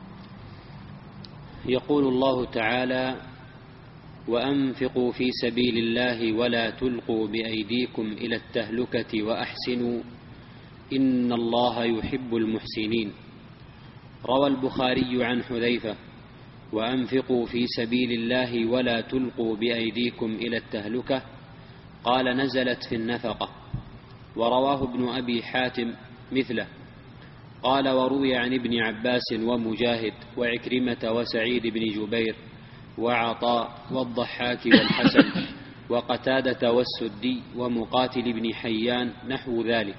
يقول الله تعالى: وأنفقوا في سبيل الله ولا تلقوا بأيديكم إلى التهلكة وأحسنوا إن الله يحب المحسنين. روى البخاري عن حذيفة: وأنفقوا في سبيل الله ولا تلقوا بأيديكم إلى التهلكة، قال نزلت في النفقة. ورواه ابن أبي حاتم مثله. قال: وروي عن ابن عباس ومجاهد وعكرمة وسعيد بن جبير وعطاء والضحاك والحسن وقتادة والسدي ومقاتل بن حيان نحو ذلك.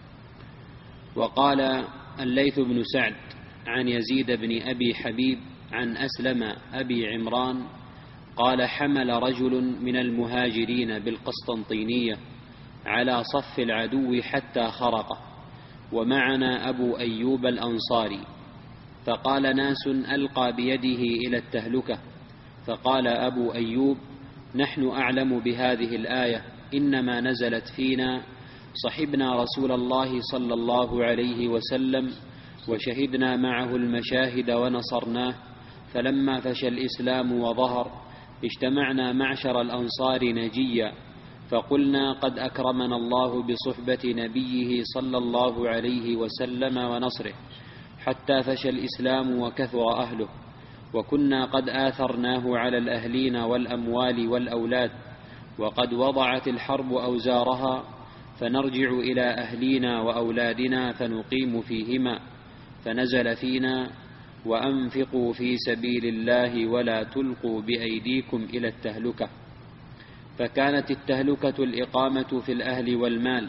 وقال الليث بن سعد عن يزيد بن أبي حبيب عن أسلم أبي عمران قال: حمل رجل من المهاجرين بالقسطنطينية على صف العدو حتى خرقه، ومعنا أبو أيوب الأنصاري، فقال ناس: ألقى بيده إلى التهلكة. فقال أبو أيوب: نحن أعلم بهذه الآية، إنما نزلت فينا، صحبنا رسول الله صلى الله عليه وسلم وشهدنا معه المشاهد ونصرناه، فلما فشى الإسلام وظهر اجتمعنا معشر الأنصار نجيا، فقلنا: قد أكرمنا الله بصحبة نبيه صلى الله عليه وسلم ونصره، حتى فشى الإسلام وكثر أهله، وكنا قد آثرناه على الأهلين والأموال والأولاد، وقد وضعت الحرب أوزارها، فنرجع إلى أهلينا وأولادنا فنقيم فيهما. فنزل فينا: وأنفقوا في سبيل الله ولا تلقوا بأيديكم إلى التهلكة. فكانت التهلكة الإقامة في الأهل والمال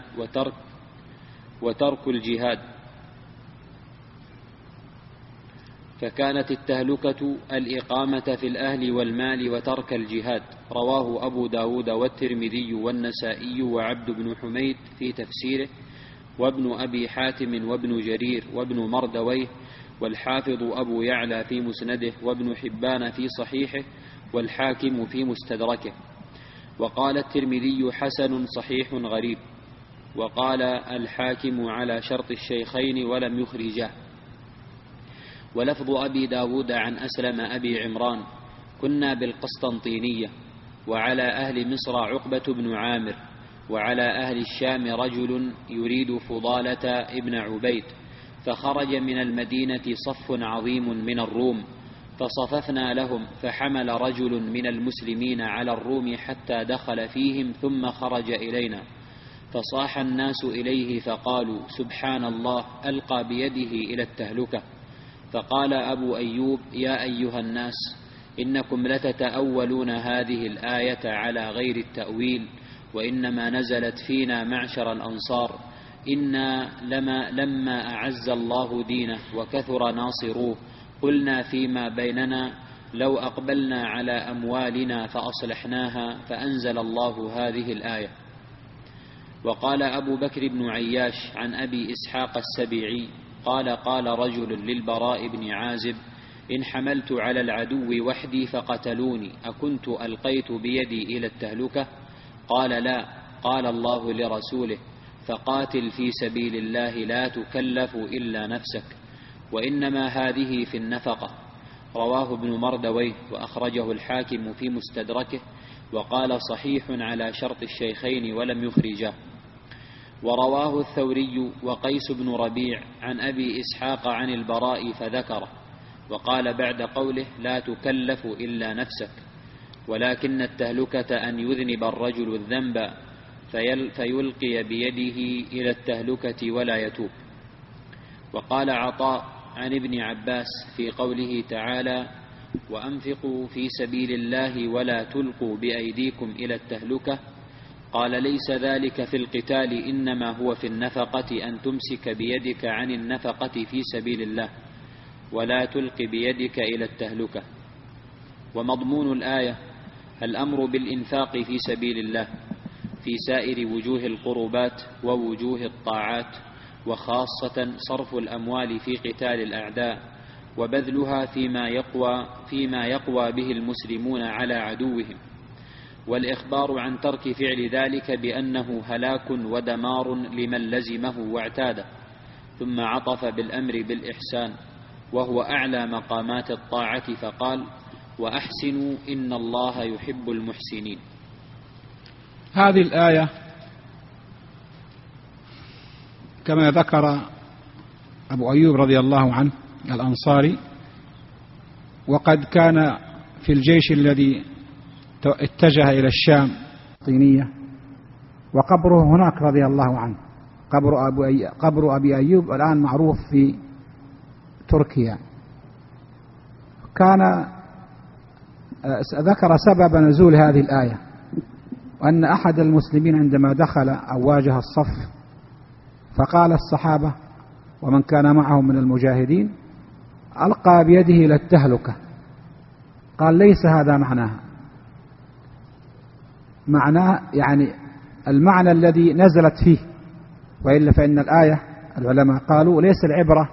وترك الجهاد. فكانت التهلكة الإقامة في الأهل والمال وترك الجهاد. رواه أبو داود والترمذي والنسائي وعبد بن حميد في تفسيره، وابن أبي حاتم وابن جرير وابن مردويه، والحافظ أبو يعلى في مسنده، وابن حبان في صحيحه، والحاكم في مستدركه. وقال الترمذي: حسن صحيح غريب. وقال الحاكم على شرط الشيخين ولم يخرجاه. ولفظ أبي داود عن أسلم أبي عمران: كنا بالقسطنطينية، وعلى أهل مصر عقبة بن عامر، وعلى أهل الشام رجل يريد فضالة ابن عبيد، فخرج من المدينة صف عظيم من الروم، فصففنا لهم، فحمل رجل من المسلمين على الروم حتى دخل فيهم ثم خرج إلينا، فصاح الناس إليه فقالوا: سبحان الله، ألقى بيده إلى التهلكة. فقال أبو أيوب: يا أيها الناس، إنكم لتتأولون هذه الآية على غير التأويل، وإنما نزلت فينا معشر الأنصار، إنا لما أعز الله دينه وكثر ناصروه قلنا فيما بيننا: لو أقبلنا على أموالنا فأصلحناها، فأنزل الله هذه الآية. وقال أبو بكر بن عياش عن أبي إسحاق السبيعي قال: قال رجل للبراء بن عازب: إن حملت على العدو وحدي فقتلوني أكنت ألقيت بيدي إلى التهلكة؟ قال: لا. قال الله لرسوله: فقاتل في سبيل الله لا تكلف إلا نفسك، وإنما هذه في النفقة. رواه ابن مردويه، وأخرجه الحاكم في مستدركه، وقال: صحيح على شرط الشيخين ولم يخرجاه. ورواه الثوري وقيس بن ربيع عن أبي إسحاق عن البراء فذكره، وقال بعد قوله: لا تكلف إلا نفسك، ولكن التهلكة أن يذنب الرجل الذنب فيلقي بيده إلى التهلكة ولا يتوب. وقال عطاء عن ابن عباس في قوله تعالى: وأنفقوا في سبيل الله ولا تلقوا بأيديكم إلى التهلكة، قال: ليس ذلك في القتال، إنما هو في النفقة، أن تمسك بيدك عن النفقة في سبيل الله ولا تلق بيدك إلى التهلكة. ومضمون الآية الأمر بالإنفاق في سبيل الله في سائر وجوه القربات ووجوه الطاعات، وخاصة صرف الأموال في قتال الأعداء، وبذلها فيما يقوى به المسلمون على عدوهم. والإخبار عن ترك فعل ذلك بأنه هلاك ودمار لمن لزمه واعتاده. ثم عطف بالأمر بالإحسان وهو أعلى مقامات الطاعة فقال: وأحسنوا إن الله يحب المحسنين. هذه الآية كما ذكر أبو أيوب رضي الله عنه الأنصاري، وقد كان في الجيش الذي اتجه إلى الشام الصينية، وقبره هناك رضي الله عنه. قبر أبي أيوب الآن معروف في تركيا. كان ذكر سبب نزول هذه الآية، وأن أحد المسلمين عندما دخل أو واجه الصف فقال الصحابة ومن كان معه من المجاهدين: ألقى بيده إلى التهلكة. قال: ليس هذا معناه يعني المعنى الذي نزلت فيه، وإلا فإن الآية العلماء قالوا ليس العبرة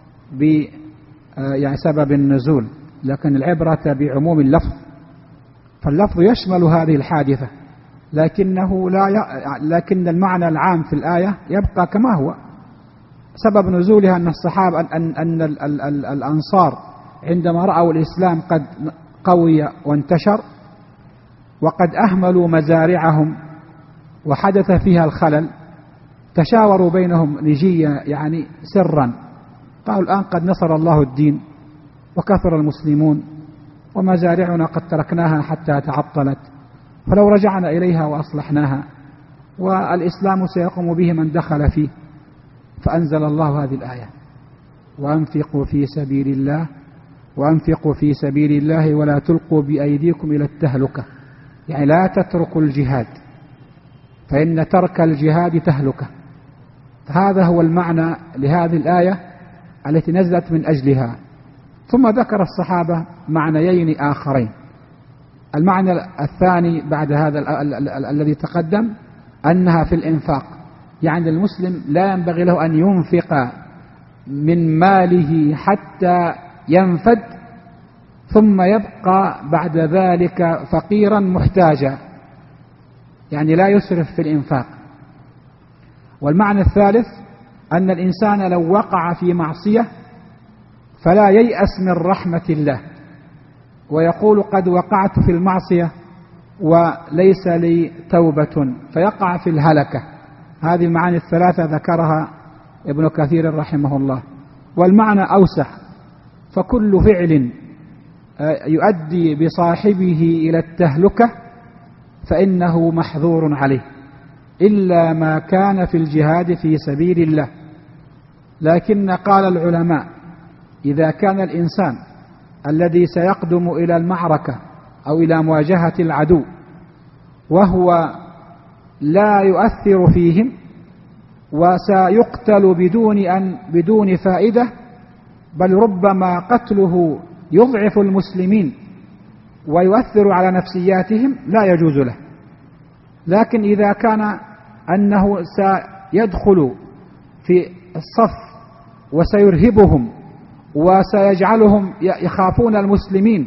يعني سبب النزول، لكن العبرة بعموم اللفظ، فاللفظ يشمل هذه الحادثة، لكن المعنى العام في الآية يبقى كما هو. سبب نزولها أن الصحابة أن الأنصار عندما رأوا الإسلام قد قوي وانتشر وقد أهملوا مزارعهم وحدث فيها الخلل، تشاوروا بينهم نجية يعني سرا، قالوا: الآن قد نصر الله الدين وكثر المسلمون ومزارعنا قد تركناها حتى تعطلت، فلو رجعنا إليها وأصلحناها والإسلام سيقوم به من دخل فيه. فأنزل الله هذه الآية: وأنفقوا في سبيل الله ولا تلقوا بأيديكم إلى التهلكة، يعني لا تتركوا الجهاد، فإن ترك الجهاد تهلكة. هذا هو المعنى لهذه الآية التي نزلت من أجلها. ثم ذكر الصحابة معنيين آخرين. المعنى الثاني بعد هذا الذي تقدم أنها في الإنفاق، يعني المسلم لا ينبغي له أن ينفق من ماله حتى ينفد ثم يبقى بعد ذلك فقيرا محتاجا، يعني لا يسرف في الإنفاق. والمعنى الثالث أن الإنسان لو وقع في معصية فلا ييأس من رحمة الله، ويقول: قد وقعت في المعصية وليس لي توبة، فيقع في الهلكة. هذه المعاني الثلاثة ذكرها ابن كثير رحمه الله. والمعنى أوسع، فكل فعل يؤدي بصاحبه إلى التهلكة فإنه محظور عليه، إلا ما كان في الجهاد في سبيل الله. لكن قال العلماء: إذا كان الإنسان الذي سيقدم إلى المعركة أو إلى مواجهة العدو وهو لا يؤثر فيهم وسيقتل بدون فائدة، بل ربما قتله يضعف المسلمين ويؤثر على نفسياتهم، لا يجوز له. لكن إذا كان أنه سيدخل في الصف وسيرهبهم وسيجعلهم يخافون المسلمين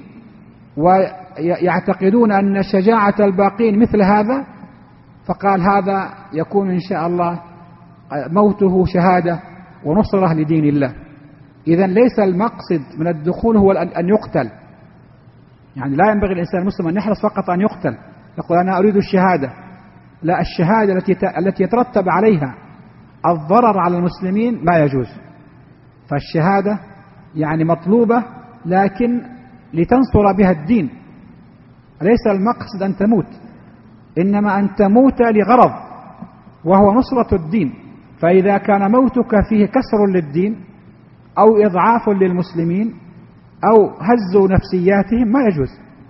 ويعتقدون أن شجاعة الباقين مثل هذا، فقال: هذا يكون إن شاء الله موته شهادة ونصرة لدين الله. إذن ليس المقصد من الدخول هو أن يقتل، يعني لا ينبغي الإنسان المسلم أن يحرص فقط أن يقتل، يقول: أنا أريد الشهادة. لا، الشهادة التي يترتب عليها الضرر على المسلمين ما يجوز. فالشهادة يعني مطلوبة، لكن لتنصر بها الدين. ليس المقصد أن تموت، إنما أن تموت لغرض وهو نصرة الدين. فإذا كان موتك فيه كسر للدين أو إضعاف للمسلمين أو هز نفسياتهم ما يجوز.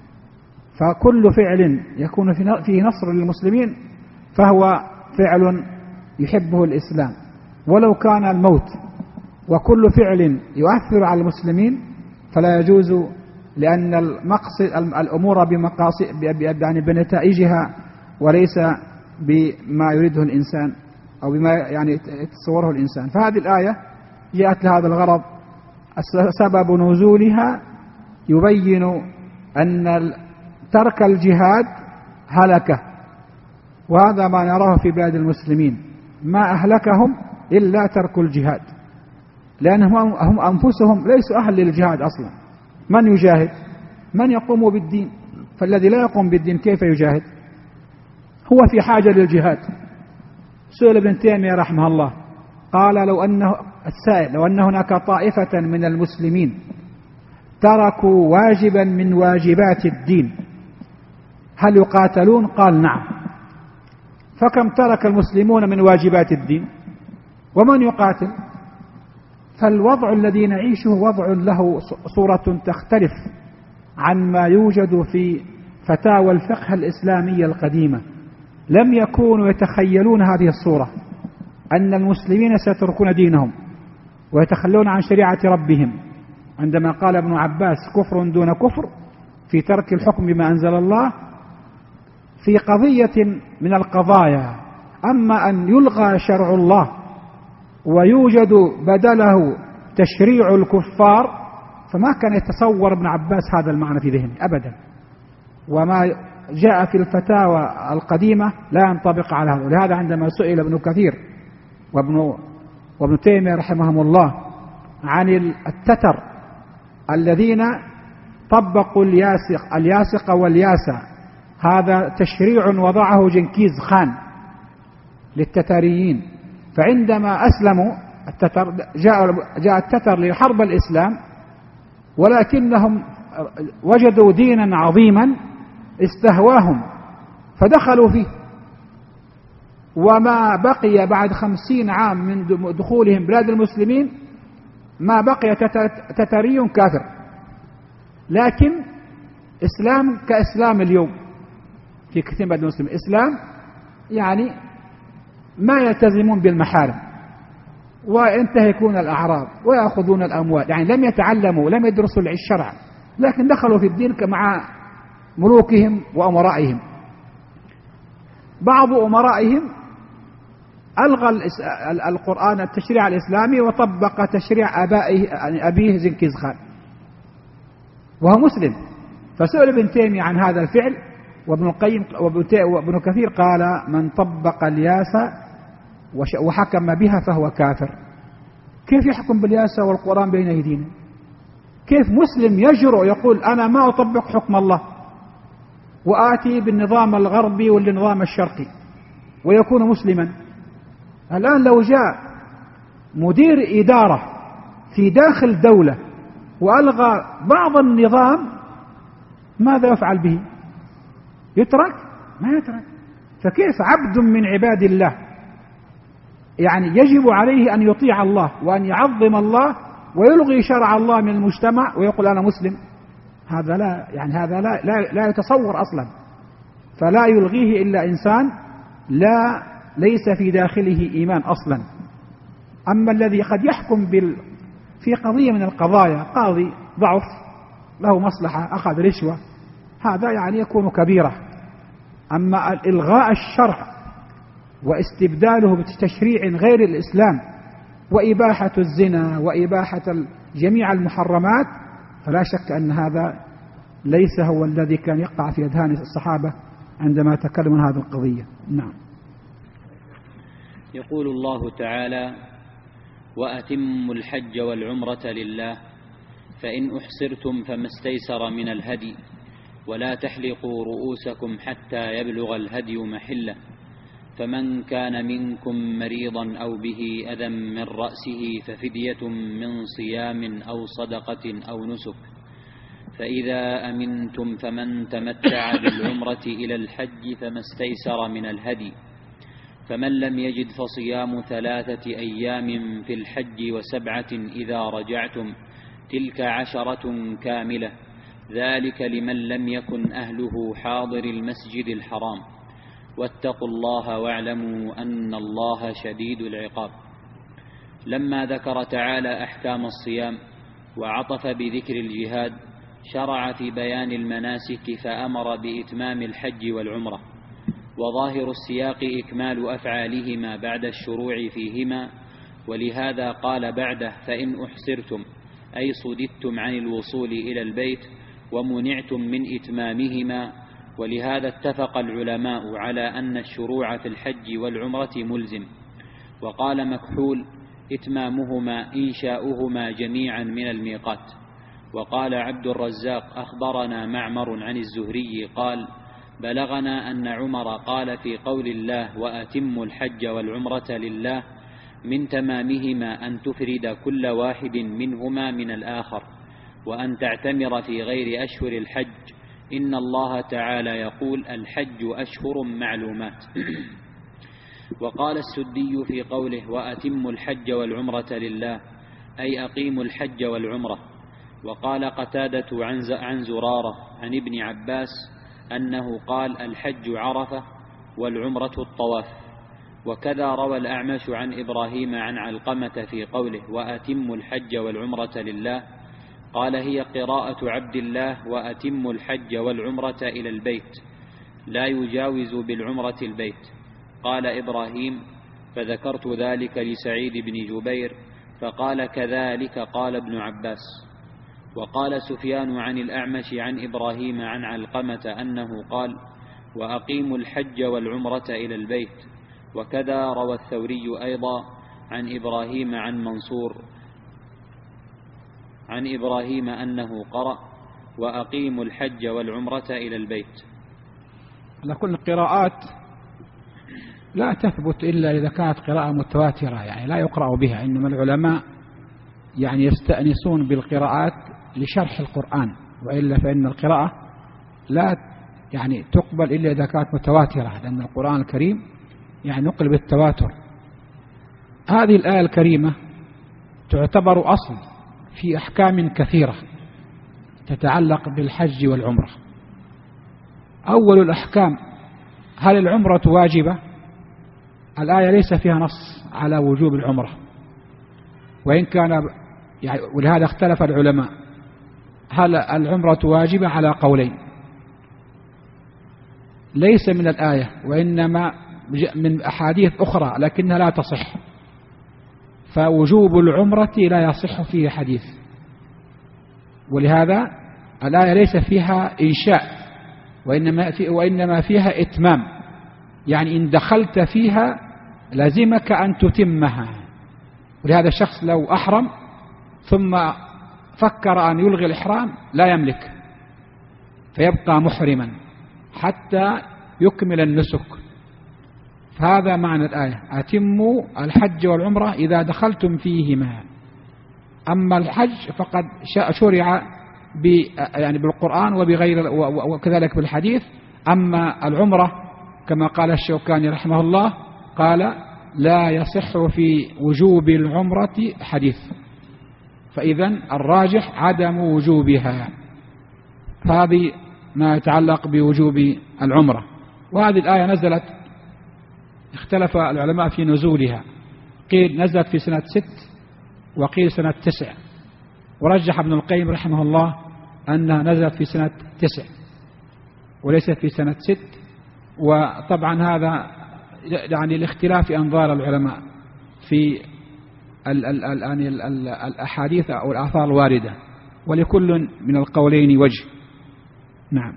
فكل فعل يكون فيه نصر للمسلمين فهو فعل يحبه الإسلام ولو كان الموت، وكل فعل يؤثر على المسلمين فلا يجوز، لأن المقصد الأمور يعني بنتائجها وليس بما يريده الإنسان أو بما يعني يتصوره الإنسان. فهذه الآية جاءت لهذا الغرض. سبب نزولها يبين أن ترك الجهاد هلكة. وهذا ما نراه في بلاد المسلمين، ما أهلكهم إلا ترك الجهاد، لأنهم هم أنفسهم ليسوا أهل للجهاد أصلا. من يجاهد؟ من يقوم بالدين؟ فالذي لا يقوم بالدين كيف يجاهد؟ هو في حاجة للجهاد. سئل ابن تيمية رحمه الله قال لو أن هناك طائفة من المسلمين تركوا واجبا من واجبات الدين هل يقاتلون؟ قال نعم. فكم ترك المسلمون من واجبات الدين ومن يقاتل؟ فالوضع الذي نعيشه وضع له صورة تختلف عن ما يوجد في فتاوى الفقه الإسلامية القديمة. لم يكونوا يتخيلون هذه الصورة، أن المسلمين سيتركون دينهم ويتخلون عن شريعة ربهم، عندما قال ابن عباس كفر دون كفر في ترك الحكم بما أنزل الله في قضية من القضايا. أما أن يلغى شرع الله ويوجد بدله تشريع الكفار فما كان يتصور ابن عباس هذا المعنى في ذهنه أبدا، وما جاء في الفتاوى القديمة لا ينطبق على هذا. ولهذا عندما سئل ابن كثير وابن تيمية رحمهم الله عن التتر الذين طبقوا الياسق والياسة، هذا تشريع وضعه جنكيز خان للتتاريين، فعندما أسلموا التتر جاء التتر لحرب الإسلام، ولكنهم وجدوا دينا عظيما استهواهم فدخلوا فيه، وما بقي بعد 50 عام من دخولهم بلاد المسلمين ما بقي تتري كافر. لكن إسلام كإسلام اليوم في كثير من المسلمين، إسلام يعني ما يلتزمون بالمحارم وينتهكون الأعراض ويأخذون الأموال، يعني لم يتعلموا لم يدرسوا الشرع، لكن دخلوا في الدين مع ملوكهم وأمرائهم. بعض أمرائهم ألغى القرآن التشريع الإسلامي وطبق تشريع أبيه زنكيز خان وهو مسلم. فسئل ابن تيمية عن هذا الفعل، وابن القيم وابن كثير قال من طبق الياسة وحكم بها فهو كافر. كيف يحكم بالياسة والقرآن بين أيدينا؟ كيف مسلم يجرؤ يقول أنا ما أطبق حكم الله وآتي بالنظام الغربي والنظام الشرقي ويكون مسلما؟ الآن لو جاء مدير إدارة في داخل دولة وألغى بعض النظام ماذا يفعل به؟ يترك؟ ما يترك. فكيف عبد من عباد الله يعني يجب عليه أن يطيع الله وأن يعظم الله ويلغي شرع الله من المجتمع ويقول أنا مسلم؟ هذا لا، يعني هذا لا يتصور أصلا. فلا يلغيه إلا إنسان ليس في داخله إيمان أصلا. أما الذي قد يحكم في قضية من القضايا، قاضي ضعف له مصلحة أخذ رشوة، هذا يعني يكون كبيرة. أما إلغاء الشرع واستبداله بتشريع غير الإسلام وإباحة الزنا وإباحة جميع المحرمات، فلا شك أن هذا ليس هو الذي كان يقع في أذهان الصحابة عندما تكلموا عن هذه القضية. نعم. يقول الله تعالى: وأتموا الحج والعمرة لله فإن أحصرتم فما استيسر من الهدي ولا تحلقوا رؤوسكم حتى يبلغ الهدي محله فمن كان منكم مريضا أو به أذى من رأسه ففدية من صيام أو صدقة أو نسك فإذا أمنتم فمن تمتع بالعمرة إلى الحج فما استيسر من الهدي فمن لم يجد فصيام 3 أيام في الحج و7 إذا رجعتم تلك 10 كاملة ذلك لمن لم يكن أهله حاضر المسجد الحرام واتقوا الله واعلموا أن الله شديد العقاب. لما ذكر تعالى أحكام الصيام وعطف بذكر الجهاد شرع في بيان المناسك فأمر بإتمام الحج والعمرة، وظاهر السياق إكمال أفعالهما بعد الشروع فيهما، ولهذا قال بعده فإن أحصرتم أي صددتم عن الوصول إلى البيت ومنعتم من إتمامهما ولهذا اتفق العلماء على أن الشروع في الحج والعمرة ملزم. وقال مكحول: إتمامهما إنشاؤهما جميعا من الميقات. وقال عبد الرزاق: أخبرنا معمر عن الزهري قال: بلغنا أن عمر قال في قول الله: وأتموا الحج والعمرة لله، من تمامهما أن تفرد كل واحد منهما من الآخر، وأن تعتمر في غير أشهر الحج. إن الله تعالى يقول: الحج أشهر معلومات. وقال السدي في قوله: وأتموا الحج والعمرة لله، أي أقيموا الحج والعمرة. وقال قتادة عن زرارة عن ابن عباس أنه قال: الحج عرفة والعمرة الطواف. وكذا روى الأعمش عن إبراهيم عن علقمة في قوله: وأتموا الحج والعمرة لله، قال: هي قراءة عبد الله: وأتموا الحج والعمرة إلى البيت، لا يجاوز بالعمرة البيت. قال إبراهيم: فذكرت ذلك لسعيد بن جبير، فقال: كذلك قال ابن عباس. وقال سفيان عن الأعمش عن إبراهيم عن علقمة أنه قال: وأقيموا الحج والعمرة إلى البيت. وكذا روى الثوري أيضا عن إبراهيم عن منصور عن إبراهيم أنه قرأ: وأقيموا الحج والعمرة إلى البيت. لكل القراءات لا تثبت إلا إذا كانت قراءة متواترة، يعني لا يقرأ بها، إنما العلماء يعني يستأنسون بالقراءات لشرح القرآن، وإلا فإن القراءة لا يعني تقبل إلا إذا كانت متواترة، لأن القرآن الكريم يعني نقل بالتواتر. هذه الآية الكريمة تعتبر أصل في أحكام كثيرة تتعلق بالحج والعمرة. أول الأحكام: هل العمرة واجبة؟ الآية ليس فيها نص على وجوب العمرة، وإن كان يعني ولهذا اختلف العلماء هل العمرة واجبة على قولين. ليس من الآية، وإنما من أحاديث أخرى لكنها لا تصح، فوجوب العمرة لا يصح فيه حديث، ولهذا الآية ليس فيها إنشاء، وإنما فيها إتمام، يعني إن دخلت فيها لازمك أن تتمها. ولهذا الشخص لو أحرم ثم فكر أن يلغي الإحرام لا يملك، فيبقى محرما حتى يكمل النسك. فهذا معنى الآية: أتموا الحج والعمرة إذا دخلتم فيهما. أما الحج فقد شرع يعني بالقرآن وبغير وكذلك بالحديث. أما العمرة كما قال الشوكاني رحمه الله قال: لا يصح في وجوب العمرة حديث، فإذن الراجح عدم وجوبها. فهذه ما يتعلق بوجوب العمرة. وهذه الآية نزلت، اختلف العلماء في نزولها، قيل نزلت في سنة 6 وقيل سنة 9، ورجح ابن القيم رحمه الله أنها نزلت في سنة 9 وليست في سنة 6. وطبعا هذا يعني لاختلاف أنظار العلماء في الأحاديث أو الآثار الواردة، ولكل من القولين وجه. نعم.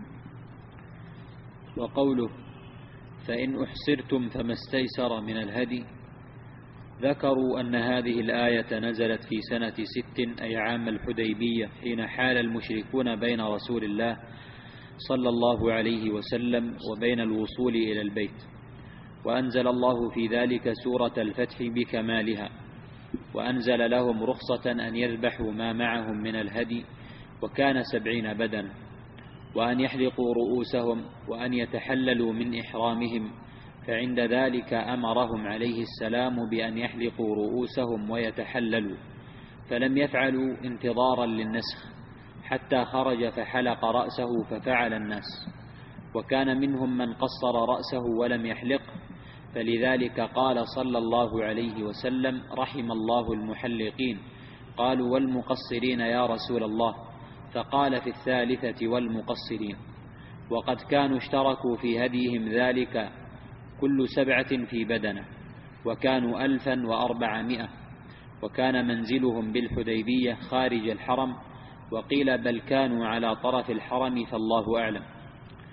وقوله: فإن أحصرتم فما استيسر من الهدي، ذكروا أن هذه الآية نزلت في سنة 6 أي عام الحديبية، حين حال المشركون بين رسول الله صلى الله عليه وسلم وبين الوصول إلى البيت، وأنزل الله في ذلك سورة الفتح بكمالها، وأنزل لهم رخصة أن يذبحوا ما معهم من الهدي، وكان 70 بدنا، وأن يحلقوا رؤوسهم، وأن يتحللوا من إحرامهم. فعند ذلك أمرهم عليه السلام بأن يحلقوا رؤوسهم ويتحللوا، فلم يفعلوا انتظارا للنسخ حتى خرج فحلق رأسه ففعل الناس، وكان منهم من قصر رأسه ولم يحلقه، فلذلك قال صلى الله عليه وسلم: رحم الله المحلقين. قالوا: والمقصرين يا رسول الله؟ فقال في الثالثة: والمقصرين. وقد كانوا اشتركوا في هديهم ذلك كل 7 في بدنة، وكانوا 1400، وكان منزلهم بالحديبية خارج الحرم، وقيل بل كانوا على طرف الحرم، فالله أعلم.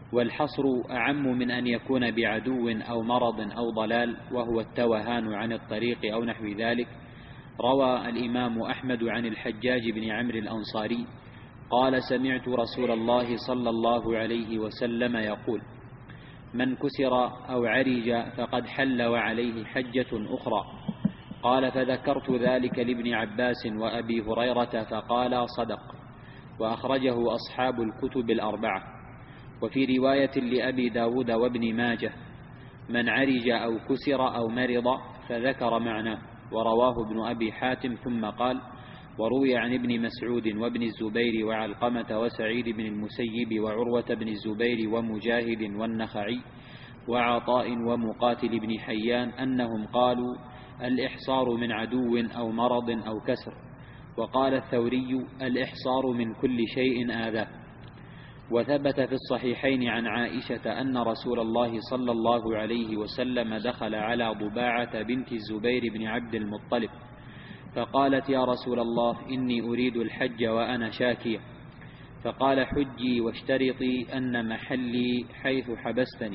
والحصر أعم من أن يكون بعدو أو مرض أو ضلال، وهو التوهان عن الطريق أو نحو ذلك. روى الإمام أحمد عن الحجاج بن عمرو الأنصاري قال: سمعت رسول الله صلى الله عليه وسلم يقول: من كسر أو عرج فقد حل وعليه حجة أخرى. قال: فذكرت ذلك لابن عباس وأبي هريرة فقال: صدق. وأخرجه أصحاب الكتب الأربعة. وفي رواية لأبي داود وابن ماجه: من عرج أو كسر أو مرض، فذكر معناه. ورواه ابن أبي حاتم ثم قال: وروي عن ابن مسعود وابن الزبير وعلقمة وسعيد بن المسيب وعروة بن الزبير ومجاهد والنخعي وعطاء ومقاتل بن حيان أنهم قالوا: الإحصار من عدو أو مرض أو كسر. وقال الثوري: الإحصار من كل شيء آذاه. وثبت في الصحيحين عن عائشة أن رسول الله صلى الله عليه وسلم دخل على ضباعة بنت الزبير بن عبد المطلب فقالت: يا رسول الله، إني أريد الحج وأنا شاكية. فقال: حجي واشترطي أن محلي حيث حبستني.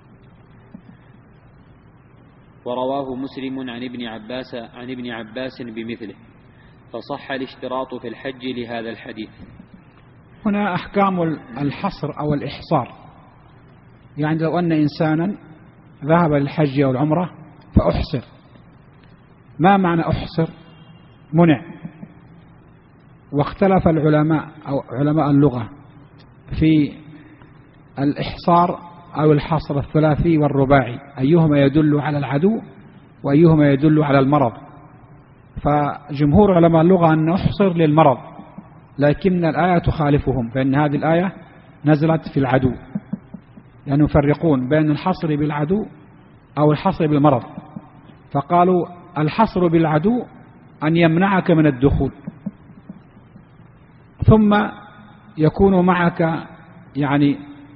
ورواه مسلم عن ابن عباس بمثله، فصح الاشتراط في الحج لهذا الحديث. هنا أحكام الحصر أو الإحصار. يعني لو أن إنسانا ذهب للحج أو العمرة فأحصر، ما معنى أحصر؟ منع. واختلف العلماء أو علماء اللغة في الإحصار أو الحصر الثلاثي والرباعي، أيهما يدل على العدو وأيهما يدل على المرض. فجمهور علماء اللغة أن أحصر للمرض، لكن الآية تخالفهم، فإن هذه الآية نزلت في العدو، يعني يفرقون بين الحصر بالعدو أو الحصر بالمرض. فقالوا: الحصر بالعدو أن يمنعك من الدخول، ثم يكون معك يعني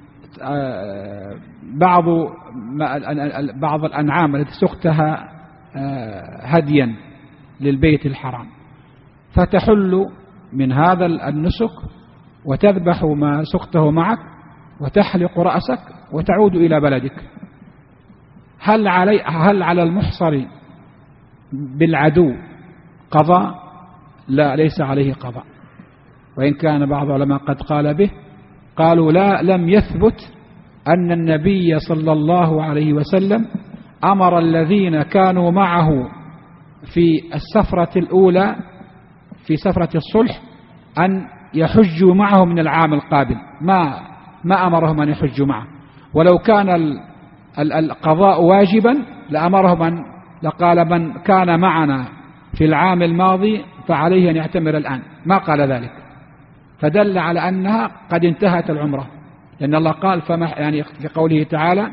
بعض الأنعام التي سقتها هديا للبيت الحرام، فتحل من هذا النسك وتذبح ما سقته معك وتحلق رأسك وتعود إلى بلدك. هل على المحصر بالعدو قضاء؟ لا، ليس عليه قضاء، وإن كان بعض العلماء قد قال به. قالوا: لا، لم يثبت أن النبي صلى الله عليه وسلم أمر الذين كانوا معه في السفرة الأولى في سفرة الصلح أن يحجوا معه من العام القابل، ما أمرهم أن يحجوا معه. ولو كان القضاء واجبا لأمرهم لقال: من كان معنا في العام الماضي فعليه أن يعتمر الآن، ما قال ذلك. فدل على أنها قد انتهت العمرة، لأن الله قال يعني في قوله تعالى: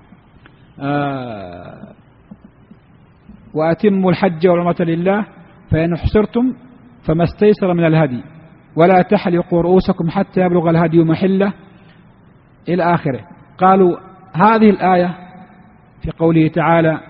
وأتموا الحج والعمرة لله فإن حصرتم فما استيسر من الهدي ولا تحلقوا رؤوسكم حتى يبلغ الهدي محله إلى آخره. قالوا: هذه الآية في قوله تعالى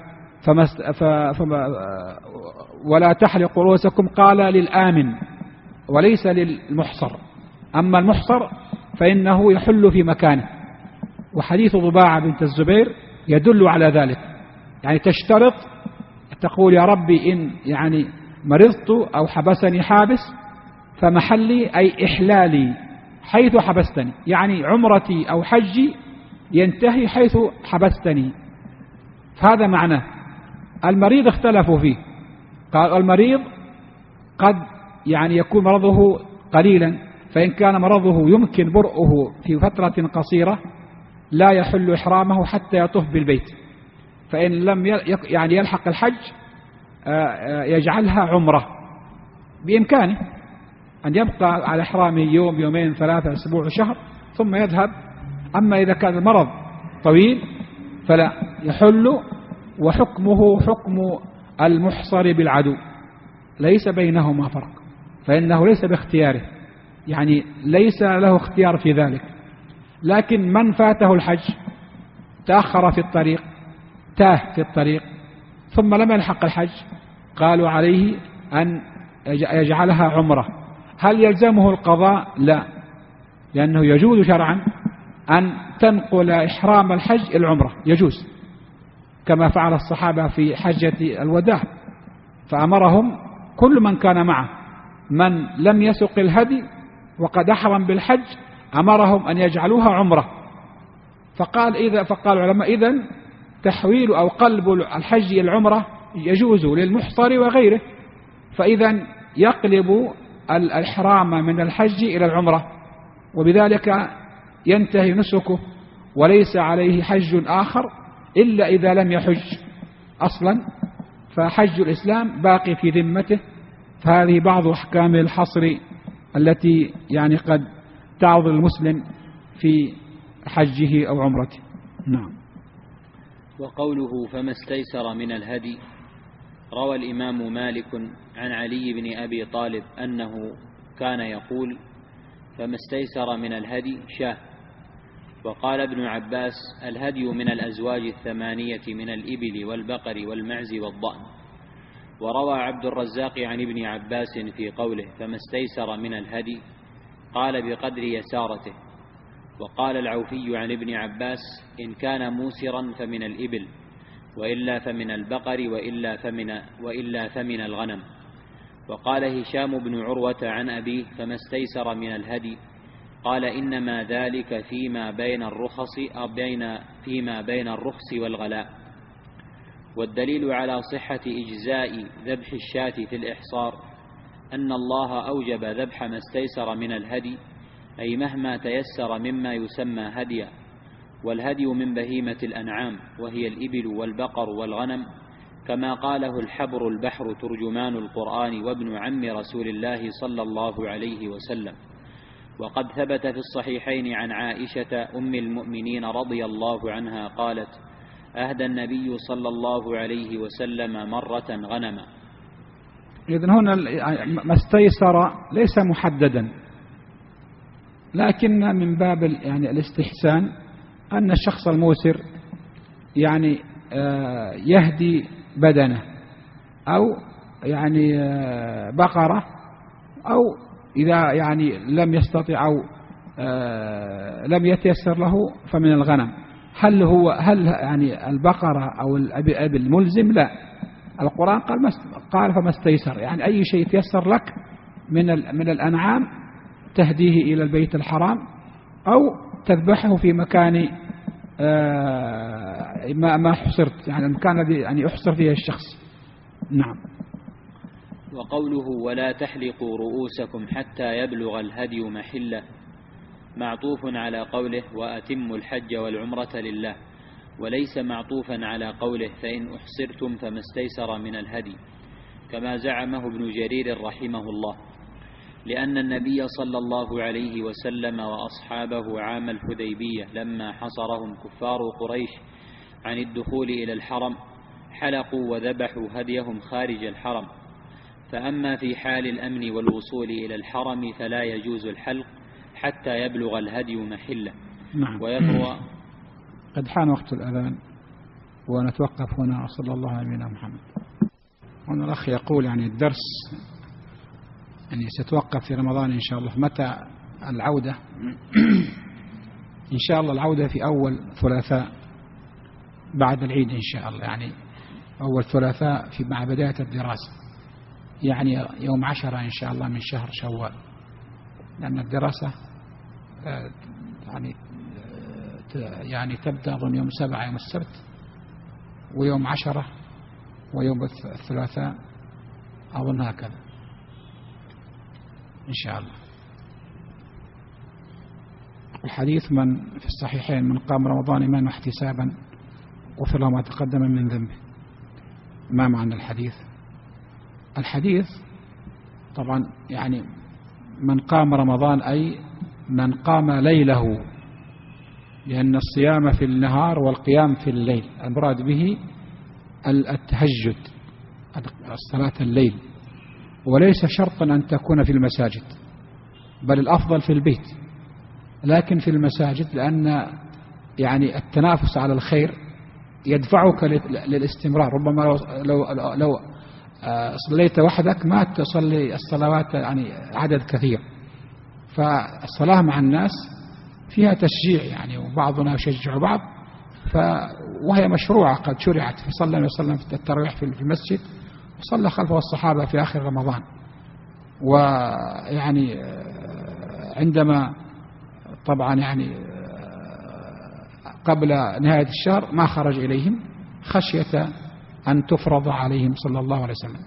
ولا تحلقوا رؤوسكم قال للآمن وليس للمحصر. أما المحصر فإنه يحل في مكانه. وحديث ضباعة بنت الزبير يدل على ذلك، يعني تشترط، تقول: يا ربي إن يعني مرضت أو حبسني حابس فمحلي أي إحلالي حيث حبستني، يعني عمرتي أو حجي ينتهي حيث حبستني. فهذا معناه. المريض اختلفوا فيه، قال: المريض قد يعني يكون مرضه قليلا، فإن كان مرضه يمكن برؤه في فترة قصيرة لا يحل إحرامه حتى يطوف بالبيت، فإن لم يعني يلحق الحج يجعلها عمرة، بإمكانه أن يبقى على إحرامه يوم، يومين، 3 أسبوع، شهر، ثم يذهب. أما إذا كان المرض طويل فلا يحل، وحكمه حكم المحصر بالعدو، ليس بينهما فرق، فإنه ليس باختياره، يعني ليس له اختيار في ذلك. لكن من فاته الحج تأخر في الطريق، تاه في الطريق ثم لم يلحق الحج، قالوا عليه أن يجعلها عمرة. هل يلزمه القضاء؟ لا، لأنه يجوز شرعا أن تنقل إحرام الحج إلى العمرة، يجوز، كما فعل الصحابة في حجة الوداع، فأمرهم كل من كان معه من لم يسق الهدي وقد أحرم بالحج أمرهم أن يجعلوها عمرة. فقال العلماء إذن تحويل أو قلب الحج إلى العمرة يجوز للمحصر وغيره، فإذا يقلب الإحرام من الحج إلى العمرة، وبذلك ينتهي نسكه وليس عليه حج آخر إلا إذا لم يحج أصلا، فحج الإسلام باقي في ذمته. فهذه بعض أحكام الحصر التي يعني قد تعظ المسلم في حجه أو عمرته. نعم. وقوله فما استيسر من الهدي، روى الإمام مالك عن علي بن أبي طالب أنه كان يقول فما استيسر من الهدي شاه. وقال ابن عباس الهدي من الأزواج 8 من الإبل والبقر والمعز والضأن. وروى عبد الرزاق عن ابن عباس في قوله فما استيسر من الهدي قال بقدر يسارته. وقال العوفي عن ابن عباس إن كان موسرا فمن الإبل، وإلا فمن البقر، وإلا فمن الغنم. وقال هشام بن عروة عن أبيه فما استيسر من الهدي قال إنما ذلك فيما بين الرخص والغلاء. والدليل على صحة إجزاء ذبح الشاة في الإحصار أن الله أوجب ذبح ما استيسر من الهدي، أي مهما تيسر مما يسمى هديا. والهدي من بهيمة الأنعام وهي الإبل والبقر والغنم، كما قاله الحبر البحر ترجمان القرآن وابن عم رسول الله صلى الله عليه وسلم. وقد ثبت في الصحيحين عن عائشة أم المؤمنين رضي الله عنها قالت أهدى النبي صلى الله عليه وسلم مرة غنما. إذن هنا ما استيسر ليس محددا، لكن من باب يعني الاستحسان أن الشخص الموسر يعني يهدي بدنه أو يعني بقرة، أو إذا يعني لم يستطع أو لم يتيسر له فمن الغنم. هل يعني البقرة أو الإبل ملزم؟ لا، القرآن قال فما استيسر، يعني أي شيء يتيسر لك من الأنعام تهديه إلى البيت الحرام أو تذبحه في مكان ما حصرت، يعني المكان الذي يعني يحصر فيه الشخص. نعم. وقوله ولا تحلقوا رؤوسكم حتى يبلغ الهدي محله معطوف على قوله وأتموا الحج والعمرة لله، وليس معطوفا على قوله فإن أحصرتم فما استيسر من الهدي، كما زعمه ابن جرير رحمه الله، لأن النبي صلى الله عليه وسلم وأصحابه عام الحديبية لما حصرهم كفار قريش عن الدخول إلى الحرم حلقوا وذبحوا هديهم خارج الحرم. فأما في حال الأمن والوصول إلى الحرم فلا يجوز الحلق حتى يبلغ الهدي محله. نعم. ويروى قد حان وقت الأذان ونتوقف هنا، صلى الله على نبينا محمد. هنا الأخ يقول يعني الدرس يعني ستوقف في رمضان إن شاء الله، متى العودة؟ إن شاء الله العودة في أول ثلاثاء بعد العيد إن شاء الله، يعني أول ثلاثاء مع بداية الدراسة، يعني يوم 10 إن شاء الله من شهر شوال، لأن الدراسة يعني تبدأ أظن يوم 7 يوم السبت، ويوم 10 ويوم الثلاثاء أظن هكذا إن شاء الله. الحديث من في الصحيحين من قام رمضان إيمانا واحتسابا غفر له ما تقدم من ذنبه. ما معنى الحديث؟ الحديث طبعا يعني من قام رمضان أي من قام ليله، لأن الصيام في النهار والقيام في الليل، المراد به التهجد، صلاة الليل، وليس شرطا أن تكون في المساجد، بل الأفضل في البيت، لكن في المساجد لأن يعني التنافس على الخير يدفعك للاستمرار. ربما لو صليت وحدك ما تصلي الصلوات يعني عدد كثير، فالصلاة مع الناس فيها تشجيع يعني، وبعضنا يشجع بعض، وهي مشروعة قد شرعت. صلى الله عليه وسلم في التراويح في المسجد، وصلى خلفه الصحابة في آخر رمضان، ويعني عندما طبعا يعني قبل نهاية الشهر ما خرج إليهم خشية أن تفرض عليهم صلى الله عليه وسلم.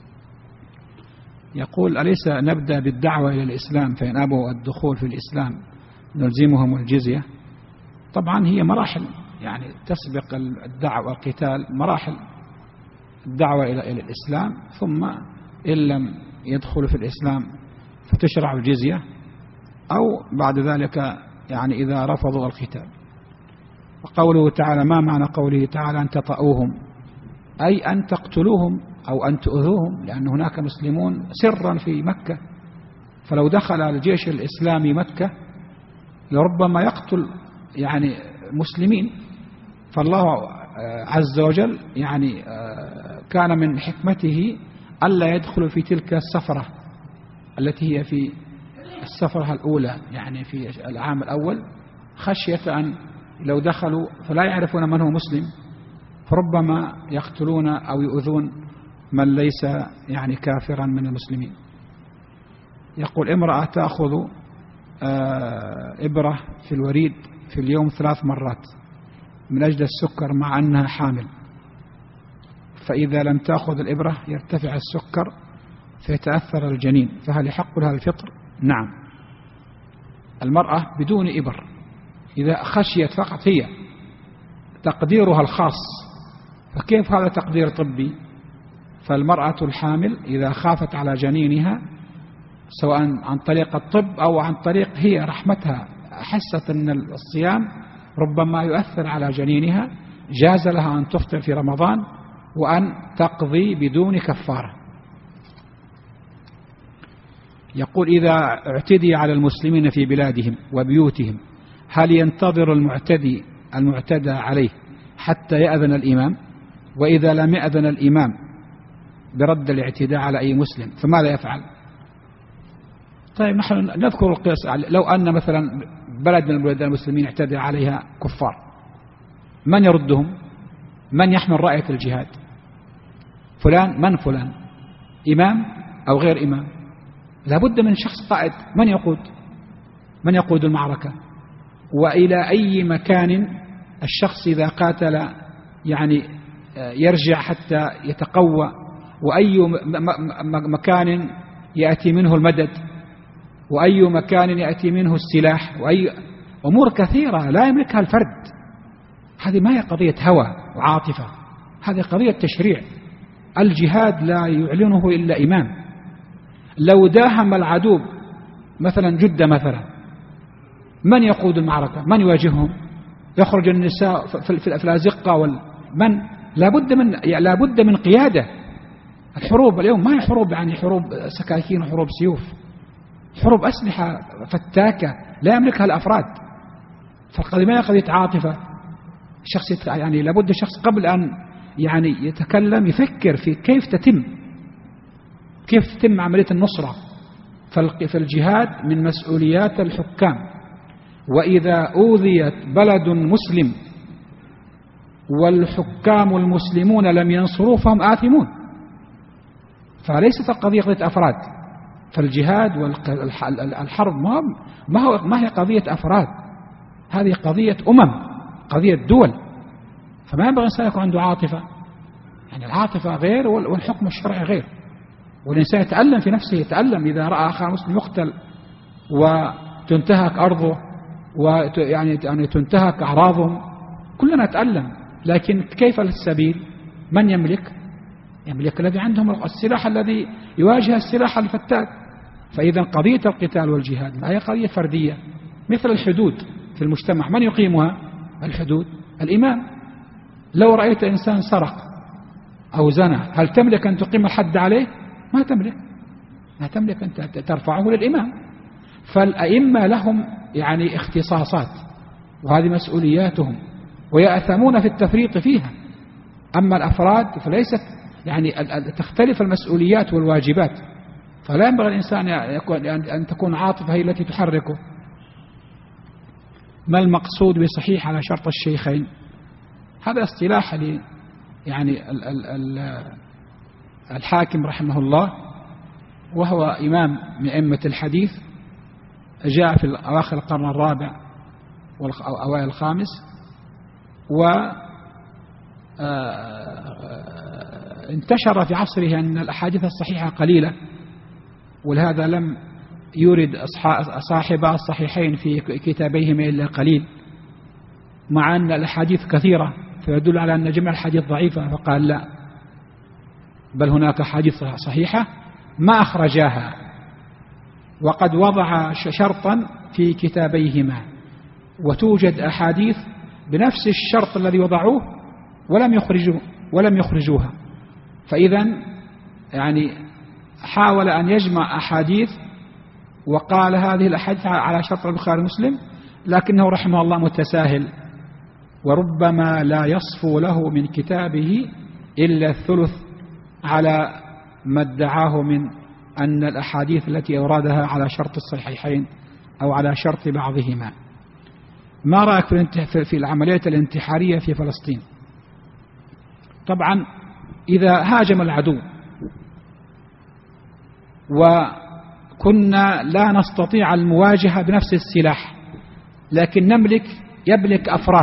يقول: أليس نبدأ بالدعوة إلى الإسلام فإن أبوا الدخول في الإسلام نلزمهم الجزية؟ طبعا هي مراحل يعني تسبق الدعوة والقتال، مراحل الدعوة إلى الإسلام، ثم إن لم يدخلوا في الإسلام فتشرع الجزية، أو بعد ذلك يعني إذا رفضوا القتال. وقوله تعالى: ما معنى قوله تعالى أن تطأوهم؟ أي أن تقتلوهم أو أن تؤذوهم، لأن هناك مسلمون سرا في مكة، فلو دخل الجيش الإسلامي مكة لربما يقتل يعني مسلمين. فالله عز وجل يعني كان من حكمته ألا يدخل في تلك السفرة التي هي في السفرة الأولى، يعني في العام الأول، خشية أن لو دخلوا فلا يعرفون من هو مسلم، فربما يقتلون أو يؤذون من ليس يعني كافرا من المسلمين. يقول: امرأة تأخذ إبرة في الوريد في اليوم 3 مرات من أجل السكر مع أنها حامل، فإذا لم تأخذ الإبرة يرتفع السكر فيتأثر الجنين، فهل يحق لها الفطر؟ نعم. المرأة بدون إبر إذا خشيت فقط، هي تقديرها الخاص، فكيف هذا تقدير طبي؟ فالمرأة الحامل إذا خافت على جنينها سواء عن طريق الطب أو عن طريق هي رحمتها، أحست أن الصيام ربما يؤثر على جنينها، جاز لها أن تفطر في رمضان وأن تقضي بدون كفارة. يقول: إذا اعتدي على المسلمين في بلادهم وبيوتهم هل ينتظر المعتدى عليه حتى يأذن الإمام؟ وإذا لم يأذن الإمام برد الاعتداء على أي مسلم فماذا يفعل؟ طيب نحن نذكر القياس. لو أن مثلا بلد من بلدان المسلمين اعتدى عليها كفار، من يردهم؟ من يحمل راية الجهاد؟ فلان؟ من فلان؟ إمام أو غير إمام؟ لابد من شخص قائد. من يقود المعركة؟ وإلى أي مكان الشخص إذا قاتل يعني يرجع حتى يتقوى؟ وأي مكان يأتي منه المدد؟ وأي مكان يأتي منه السلاح؟ وأي أمور كثيرة لا يملكها الفرد. هذه ما هي قضية هوى وعاطفة، هذه قضية تشريع. الجهاد لا يعلنه إلا إمام. لو داهم العدو مثلا جدة مثلا، من يقود المعركة؟ من يواجههم؟ يخرج النساء في الأزقة من؟ لابد من قيادة. الحروب اليوم ما هي حروب يعني حروب سكاكين وحروب سيوف، حروب أسلحة فتاكة لا يملكها الأفراد. فالقضية ما هي قضية عاطفة. الشخص يعني لابد الشخص قبل أن يعني يتكلم يفكر في كيف تتم عملية النصرة. فالجهاد من مسؤوليات الحكام، وإذا أوذيت بلد مسلم والحكام المسلمون لم ينصروا فهم آثمون. فليست القضية قضية أفراد. فالجهاد والحرب ما هي قضية أفراد، هذه قضية قضية دول. فما ينبغي الإنسان يكون عنده عاطفة، يعني العاطفة غير والحكم الشرعي غير. والإنسان يتألم في نفسه، يتألم إذا رأى أخاه مسلم يقتل وتنتهك أرضه ويعني تنتهك أعراضهم، كلنا نتألم. لكن كيف السبيل؟ من يملك الذي عندهم السلاح الذي يواجه السلاح الفتاك. فإذا قضية القتال والجهاد لا هي قضية فردية. مثل الحدود في المجتمع، من يقيمها؟ الحدود الإمام. لو رأيت إنسان سرق أو زنى هل تملك أن تقيم الحد عليه؟ ما تملك أن ترفعه للإمام. فالأئمة لهم يعني اختصاصات، وهذه مسؤولياتهم، ويأثمون في التفريط فيها. أما الأفراد فليست يعني تختلف المسؤوليات والواجبات. فلا ينبغي الإنسان أن تكون عاطفة هي التي تحركه. ما المقصود بصحيح على شرط الشيخين؟ هذا اصطلاح يعني الحاكم رحمه الله، وهو إمام من أئمة الحديث، جاء في أواخر القرن الرابع أو أوائل الخامس، وانتشر في عصره أن الأحاديث الصحيحة قليلة، ولهذا لم يورد صاحب الصحيحين في كتابيهما إلا قليل، مع أن الأحاديث كثيرة فيدل على أن جميع الحديث ضعيفة، فقال لا، بل هناك حديث صحيحة ما أخرجاها، وقد وضع شرطا في كتابيهما، وتوجد أحاديث بنفس الشرط الذي وضعوه ولم يخرجوها. فإذا يعني حاول أن يجمع أحاديث، وقال هذه الأحاديث على شرط البخاري ومسلم، لكنه رحمه الله متساهل، وربما لا يصفو له من كتابه إلا الثلث على ما ادعاه من أن الأحاديث التي أورادها على شرط الصحيحين أو على شرط بعضهما. ما رأيك في العملية الانتحارية في فلسطين؟ طبعا إذا هاجم العدو وكنا لا نستطيع المواجهة بنفس السلاح، لكن يملك أفراد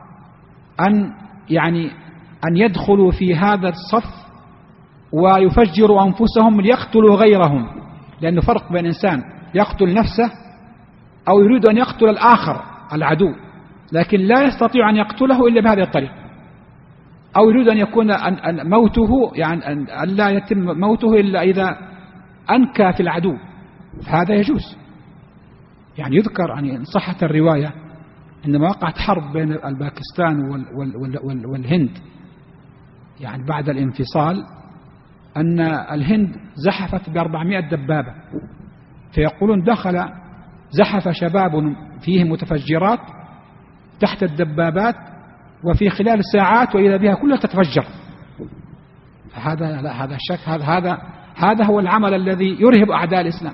أن يدخلوا في هذا الصف ويفجروا أنفسهم ليقتلوا غيرهم، لأنه فرق بين إنسان يقتل نفسه أو يريد أن يقتل الآخر العدو، لكن لا يستطيع أن يقتله إلا بهذه الطريقة، أو يريد أن يكون موته أن لا يتم موته إلا إذا أنكى في العدو، فهذا يجوز. يعني يذكر إن صحت الرواية عندما وقعت حرب بين الباكستان والهند يعني بعد الانفصال، أن الهند زحفت ب400 دبابة، فيقولون زحف شباب فيهم متفجرات تحت الدبابات، وفي خلال ساعات وإذا بها كلها تتفجر. هذا الشك، هذا هو العمل الذي يرهب أعداء الإسلام.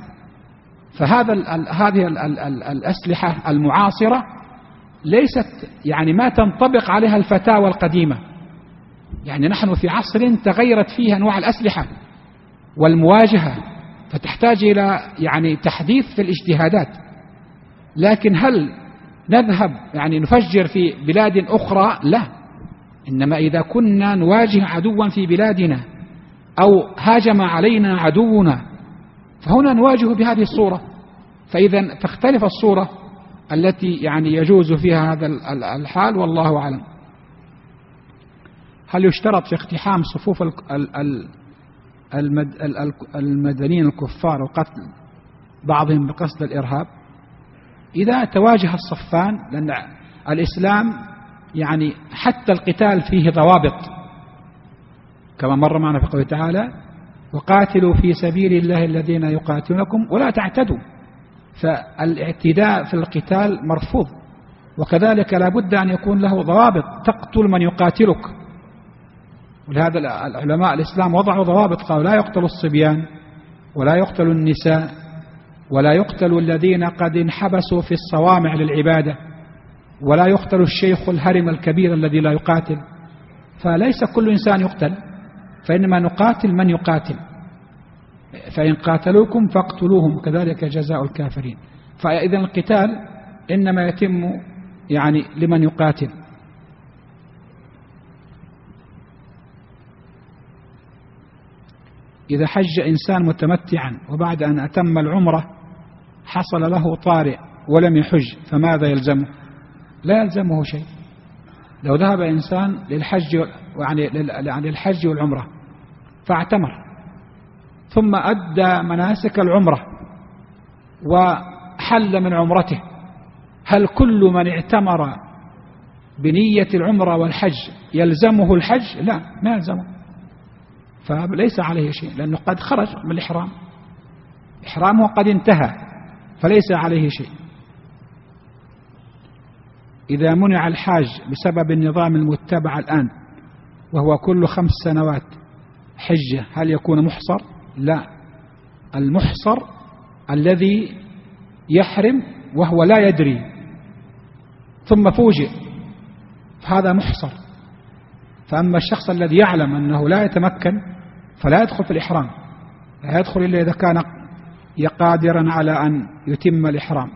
هذه الأسلحة المعاصرة ليست ما تنطبق عليها الفتاوى القديمة. يعني نحن في عصر تغيرت فيه أنواع الأسلحة والمواجهة، فتحتاج إلى تحديث في الاجتهادات. لكن هل نذهب نفجر في بلاد أخرى؟ لا، إنما إذا كنا نواجه عدوا في بلادنا أو هاجم علينا عدونا فهنا نواجه بهذه الصورة. فإذا تختلف الصورة التي يجوز فيها هذا الحال، والله أعلم. هل يشترط في اقتحام صفوف المدنيين الكفار وقتل بعضهم بقصد الإرهاب؟ إذا تواجه الصفان، لأن الإسلام حتى القتال فيه ضوابط، كما مر معنا في قوله تعالى: وقاتلوا في سبيل الله الذين يقاتلونكم ولا تعتدوا. فالاعتداء في القتال مرفوض، وكذلك لا بد أن يكون له ضوابط تقتل من يقاتلك. ولهذا العلماء الإسلام وضعوا ضوابط، قالوا: لا يقتل الصبيان، ولا يقتل النساء، ولا يقتل الذين قد انحبسوا في الصوامع للعبادة، ولا يقتل الشيخ الهرم الكبير الذي لا يقاتل. فليس كل إنسان يقتل، فإنما نقاتل من يقاتل، فإن قاتلوكم فاقتلوهم كذلك جزاء الكافرين. فإذا القتال إنما يتم لمن يقاتل. إذا حج إنسان متمتعا وبعد أن أتم العمرة حصل له طارئ ولم يحج، فماذا يلزمه؟ لا يلزمه شيء. لو ذهب إنسان للحج والعمرة فاعتمر ثم أدى مناسك العمرة وحل من عمرته، هل كل من اعتمر بنية العمرة والحج يلزمه الحج؟ لا، ما يلزمه، فليس عليه شيء، لأنه قد خرج من الإحرام، إحرامه قد انتهى، فليس عليه شيء. إذا منع الحاج بسبب النظام المتبع الآن وهو كل 5 سنوات حجة، هل يكون محصر؟ لا، المحصر الذي يحرم وهو لا يدري ثم فوجئ، فهذا محصر. فأما الشخص الذي يعلم أنه لا يتمكن فلا يدخل في الإحرام، لا يدخل إلا إذا كان قادرا على أن يتم الإحرام.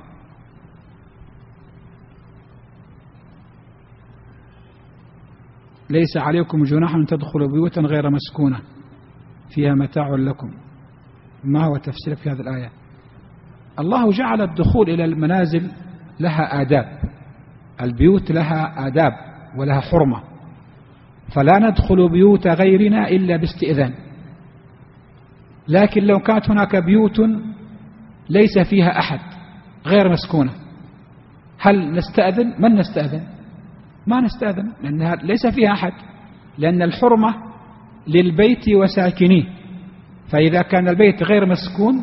ليس عليكم جناح أن تدخلوا بيوتا غير مسكونة فيها متاع لكم. ما هو تفسير في هذه الآية؟ الله جعل الدخول إلى المنازل لها آداب، البيوت لها آداب ولها حرمة، فلا ندخل بيوت غيرنا إلا باستئذان. لكن لو كانت هناك بيوت ليس فيها أحد غير مسكونة، هل نستأذن؟ من نستأذن؟ ما نستأذن، لأنها ليس فيها أحد، لأن الحرمة للبيت وساكنيه. فإذا كان البيت غير مسكون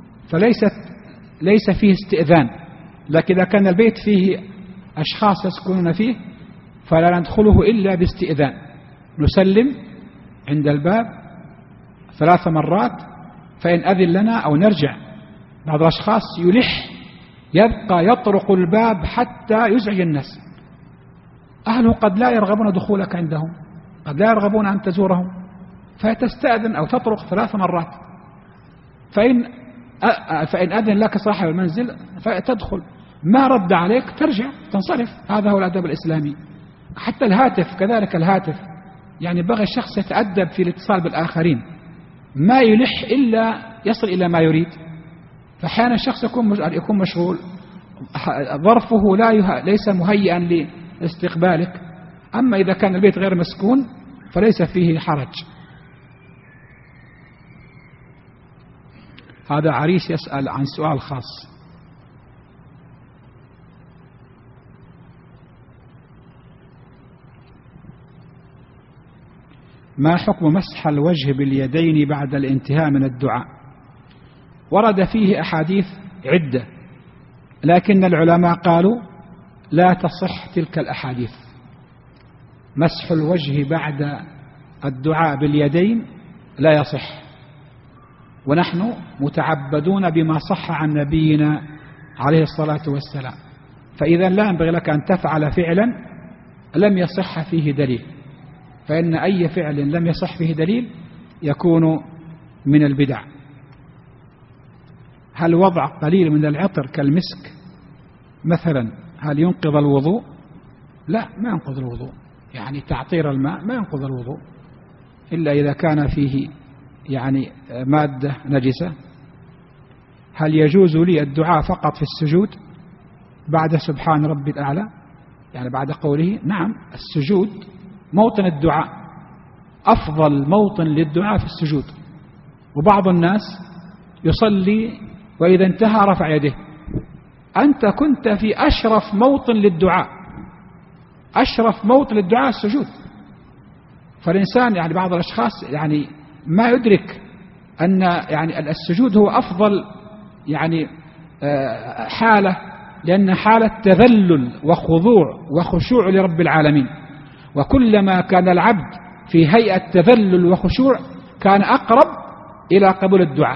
ليس فيه استئذان، لكن إذا كان البيت فيه أشخاص يسكنون فيه فلا ندخله إلا باستئذان. نسلم عند الباب 3 مرات، فإن أذن لنا أو نرجع. بعض الأشخاص يلح يبقى يطرق الباب حتى يزعج الناس، أهله قد لا يرغبون دخولك عندهم، قد لا يرغبون أن تزورهم، فتستأذن أو تطرق 3 مرات، فإن أذن لك صاحب المنزل فتدخل، ما رد عليك ترجع تنصرف. هذا هو الأدب الإسلامي. حتى الهاتف كذلك، الهاتف يعني بغى الشخص يتأدب في الاتصال بالآخرين، ما يلح إلا يصل إلى ما يريد. فأحيانا الشخص يكون مشغول، ظرفه ليس مهيئا لاستقبالك. أما إذا كان البيت غير مسكون فليس فيه حرج. هذا عريس يسأل عن سؤال خاص. ما حكم مسح الوجه باليدين بعد الانتهاء من الدعاء؟ ورد فيه أحاديث عدة، لكن العلماء قالوا لا تصح تلك الأحاديث. مسح الوجه بعد الدعاء باليدين لا يصح، ونحن متعبدون بما صح عن نبينا عليه الصلاة والسلام، فإذا لا ينبغي لك أن تفعل فعلا لم يصح فيه دليل، فإن أي فعل لم يصح فيه دليل يكون من البدع. هل وضع قليل من العطر كالمسك مثلا هل ينقض الوضوء؟ لا، ما ينقض الوضوء، يعني تعطير الماء ما ينقض الوضوء إلا إذا كان فيه يعني مادة نجسة. هل يجوز لي الدعاء فقط في السجود بعد سبحان ربي الأعلى، يعني بعد قوله؟ نعم، السجود موطن الدعاء، أفضل موطن للدعاء في السجود. وبعض الناس يصلي وإذا انتهى رفع يده. أنت كنت في أشرف موطن للدعاء، أشرف موطن للدعاء السجود. فالإنسان يعني بعض الأشخاص يعني ما يدرك أن يعني السجود هو أفضل يعني حالة، لأن حالة تذلل وخضوع وخشوع لرب العالمين، وكلما كان العبد في هيئة تذلل وخشوع كان أقرب إلى قبول الدعاء.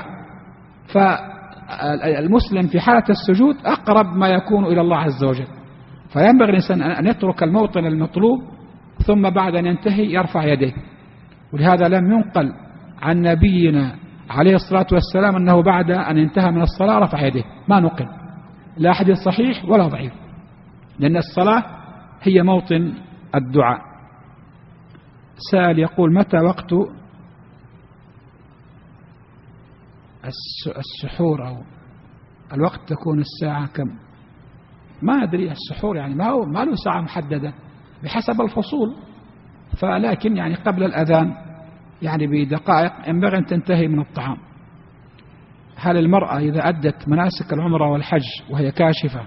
فالمسلم في حالة السجود أقرب ما يكون إلى الله عز وجل، فينبغي الإنسان أن يترك الموطن المطلوب ثم بعد أن ينتهي يرفع يديه. ولهذا لم ينقل عن نبينا عليه الصلاة والسلام أنه بعد أن انتهى من الصلاة رفع يديه، ما نقل، لا حديث صحيح ولا ضعيف، لأن الصلاة هي موطن الدعاء. سائل يقول متى وقت السحور أو الوقت تكون الساعة كم؟ ما أدري، السحور يعني ما له ساعة محددة بحسب الفصول، فلكن يعني قبل الأذان يعني بدقائق ينبغي أن تنتهي من الطعام. هل المرأة إذا أدت مناسك العمرة والحج وهي كاشفة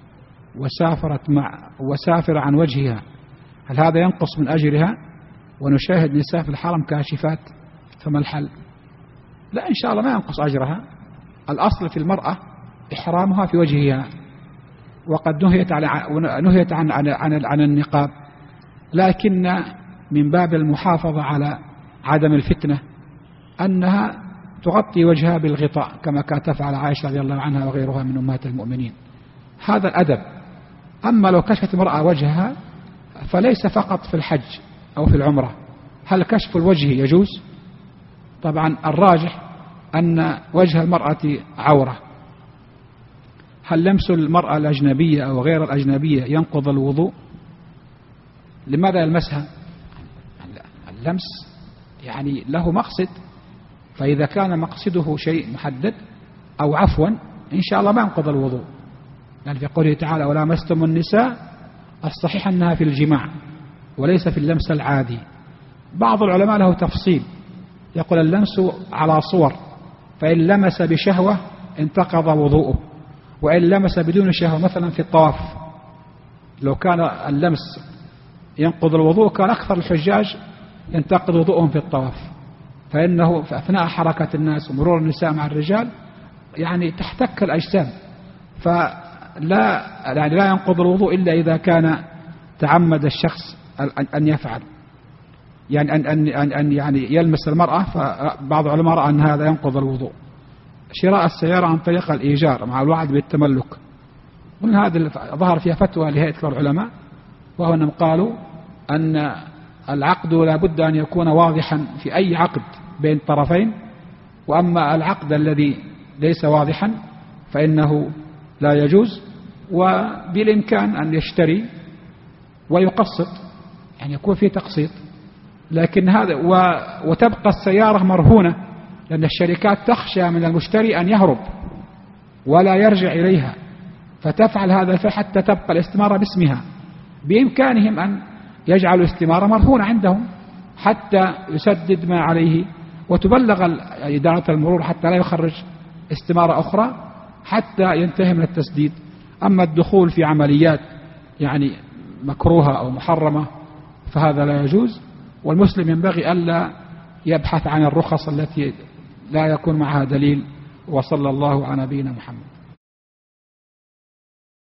وسافر عن وجهها هل هذا ينقص من أجرها؟ ونشاهد نساء في الحرم كاشفات، فما الحل؟ لا، إن شاء الله ما ينقص أجرها. الأصل في المرأة إحرامها في وجهها، وقد نهيت عن النقاب، لكن من باب المحافظة على عدم الفتنة أنها تغطي وجهها بالغطاء كما كانت تفعل عائشة رضي الله عنها وغيرها من أمهات المؤمنين. هذا الأدب. أما لو كشفت المرأة وجهها فليس فقط في الحج أو في العمرة. هل كشف الوجه يجوز؟ طبعا الراجح أن وجه المرأة عورة. هل لمس المرأة الأجنبية أو غير الأجنبية ينقض الوضوء؟ لماذا يلمسها؟ اللمس يعني له مقصد، فإذا كان مقصده شيء محدد أو عفوا إن شاء الله ما ينقض الوضوء، يعني في قوله تعالى ولا مستم النساء، الصحيح أنها في الجماع وليس في اللمس العادي. بعض العلماء له تفصيل، يقول اللمس على صور، فإن لمس بشهوة انتقض وضوءه، وإن لمس بدون شهوة مثلا في الطواف لو كان اللمس ينقض الوضوء كان أكثر الحجاج ينتقض وضوءهم في الطواف، فإنه في أثناء حركة الناس ومرور النساء مع الرجال يعني تحتك الأجسام، لا ينقض الوضوء إلا إذا كان تعمد الشخص أن يفعل، يعني أن يعني يلمس المرأة، فبعض العلماء رأى أن هذا ينقض الوضوء. شراء السيارة عن طريق الإيجار مع الوعد بالتملك، ومن هذا ظهر فيها فتوى لهيئة كبار العلماء، وهو أنهم قالوا أن العقد لا بد أن يكون واضحا في أي عقد بين طرفين، وأما العقد الذي ليس واضحا فإنه لا يجوز، وبالإمكان أن يشتري ويقسط، يعني يكون فيه تقسيط، لكن هذا وتبقى السيارة مرهونة، لأن الشركات تخشى من المشتري أن يهرب ولا يرجع إليها، فتفعل هذا الفعل حتى تبقى الاستمارة باسمها. بإمكانهم أن يجعلوا الاستمارة مرهونة عندهم حتى يسدد ما عليه، وتبلغ إدارة المرور حتى لا يخرج استمارة أخرى حتى ينتهي من التسديد. أما الدخول في عمليات يعني مكروهة أو محرمة فهذا لا يجوز، والمسلم ينبغي ألا يبحث عن الرخص التي لا يكون معها دليل. وصلى الله على نبينا محمد.